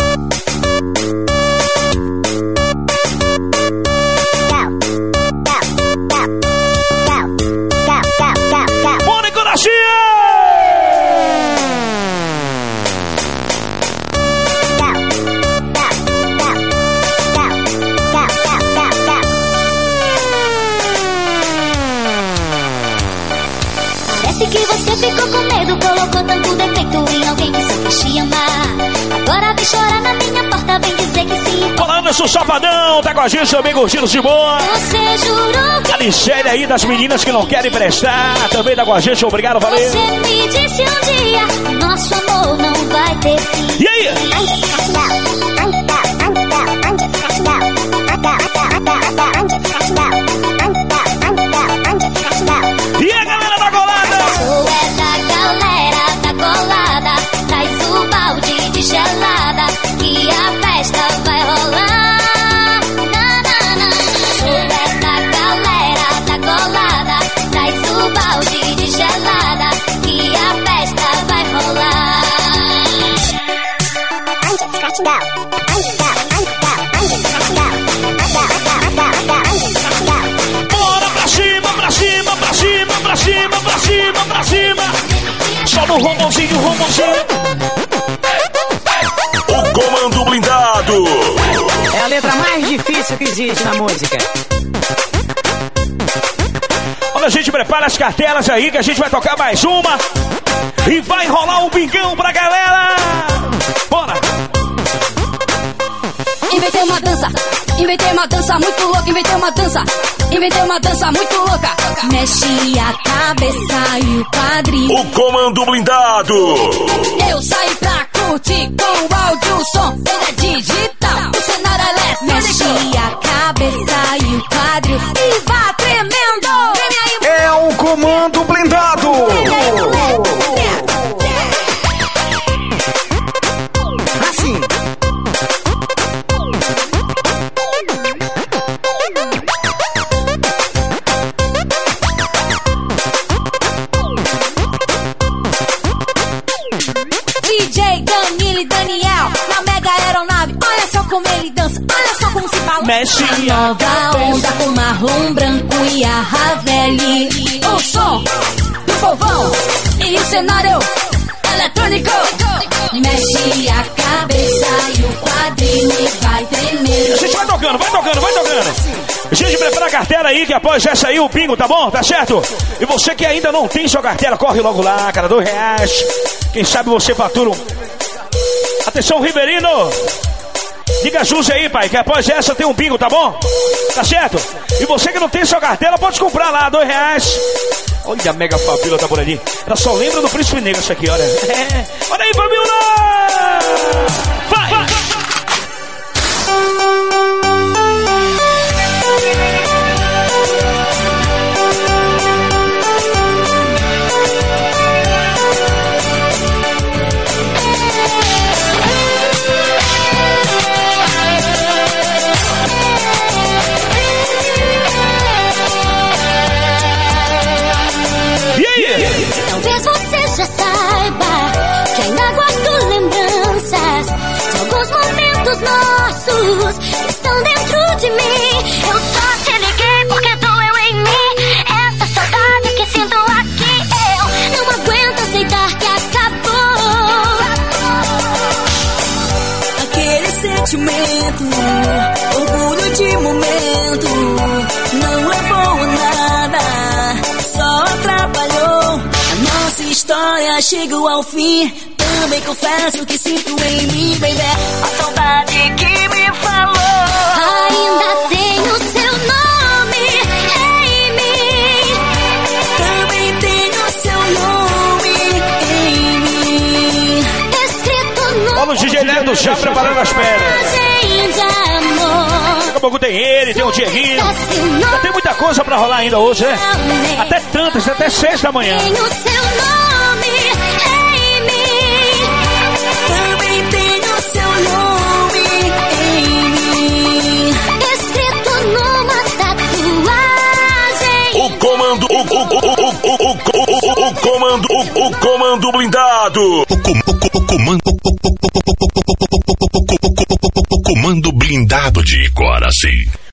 Bora, Coração! Parece que você ficou com medo, colocou tanto defeito em alguém que só quis te amar. Agora vem chorar na minha porta, vem dizer que sim. Olá, Anderson Safadão, tá com a gente também curtindo de boa. Você jurou que... A Michelle aí das meninas que não querem prestar, também tá com a gente, obrigado, valeu. Você me disse um dia, nosso amor não vai ter fim. E aí? E a galera da colada? Tu é da galera da colada, traz o balde de gelada, que a festa vai rolar. Na, na, na. Tu é da galera da colada, traz o balde de gelada, que a festa vai rolar. I'm just scratching out. I'm just out. I'm just out. I'm just scratching out. I'm out. I'm out. I'm out. I'm just scratching out. Bora pra cima, pra cima, pra cima, pra cima, pra cima, pra cima. Só no rombãozinho, rombãozinho. O Comando Blindado. É a letra mais difícil que existe na música. Olha, a gente prepara as cartelas aí que a gente vai tocar mais uma. E vai rolar um bingão pra galera. Bora. Inventei uma dança, inventei uma dança muito louca, inventei uma dança, inventei uma dança muito louca. Mexe a cabeça e o quadril. O Comando Blindado. Eu saí pra curtir com o áudio, o som, ele é digital, o cenário elétrico. Mexe a cabeça e o quadril. E vá tremendo. É o Comando Blindado. Assim. D J Danilo e Daniel na mega aeronave, olha só como ele dança, olha só como se fala. Mexe a nova onda com marrom branco e a Ravelli. O som do povão e o cenário eletrônico. Mexe a cabeça e o quadril e vai tremendo. A gente vai tocando, vai tocando, vai tocando. Gente, prepara a cartela aí que após essa aí o bingo, tá bom? Tá certo? E você que ainda não tem sua cartela, corre logo lá, cara, dois reais. Quem sabe você fatura um... Atenção, Riverino. Diga Júlia aí, pai, que após essa tem um bingo, tá bom? Tá certo? E você que não tem sua cartela, pode comprar lá, dois reais. Olha a Mega Fabíola tá por ali. Ela só lembra do Príncipe Negro isso aqui, olha. É. Olha aí, Fabíola! Vai! Vai! Talvez você já saiba que ainda guardo lembranças de alguns momentos nossos que estão dentro de mim. Eu só te liguei porque doeu em mim essa saudade que sinto aqui. Eu não aguento aceitar que acabou aquele sentimento, orgulho de momento, não levou a nada. história chegou ao fim. Também confesso que sinto em mim, baby, a saudade que me falou. Ainda tenho seu nome em mim. Também tenho seu nome em mim. Escrito no Olha o D J Neto já preparando as pedras. de amor. Daqui a pouco tem ele, tem o Dieguinho. Já tem muita coisa pra rolar ainda hoje, né? Até tantas, até seis da manhã. Tenho seu nome em mim. Também tenho seu nome em mim. Escrito numa tatuagem. O comando, o, o, o, o, o, o, o, o comando, o, o comando blindado. O, com, o, o comando. O comando blindado de Coraci.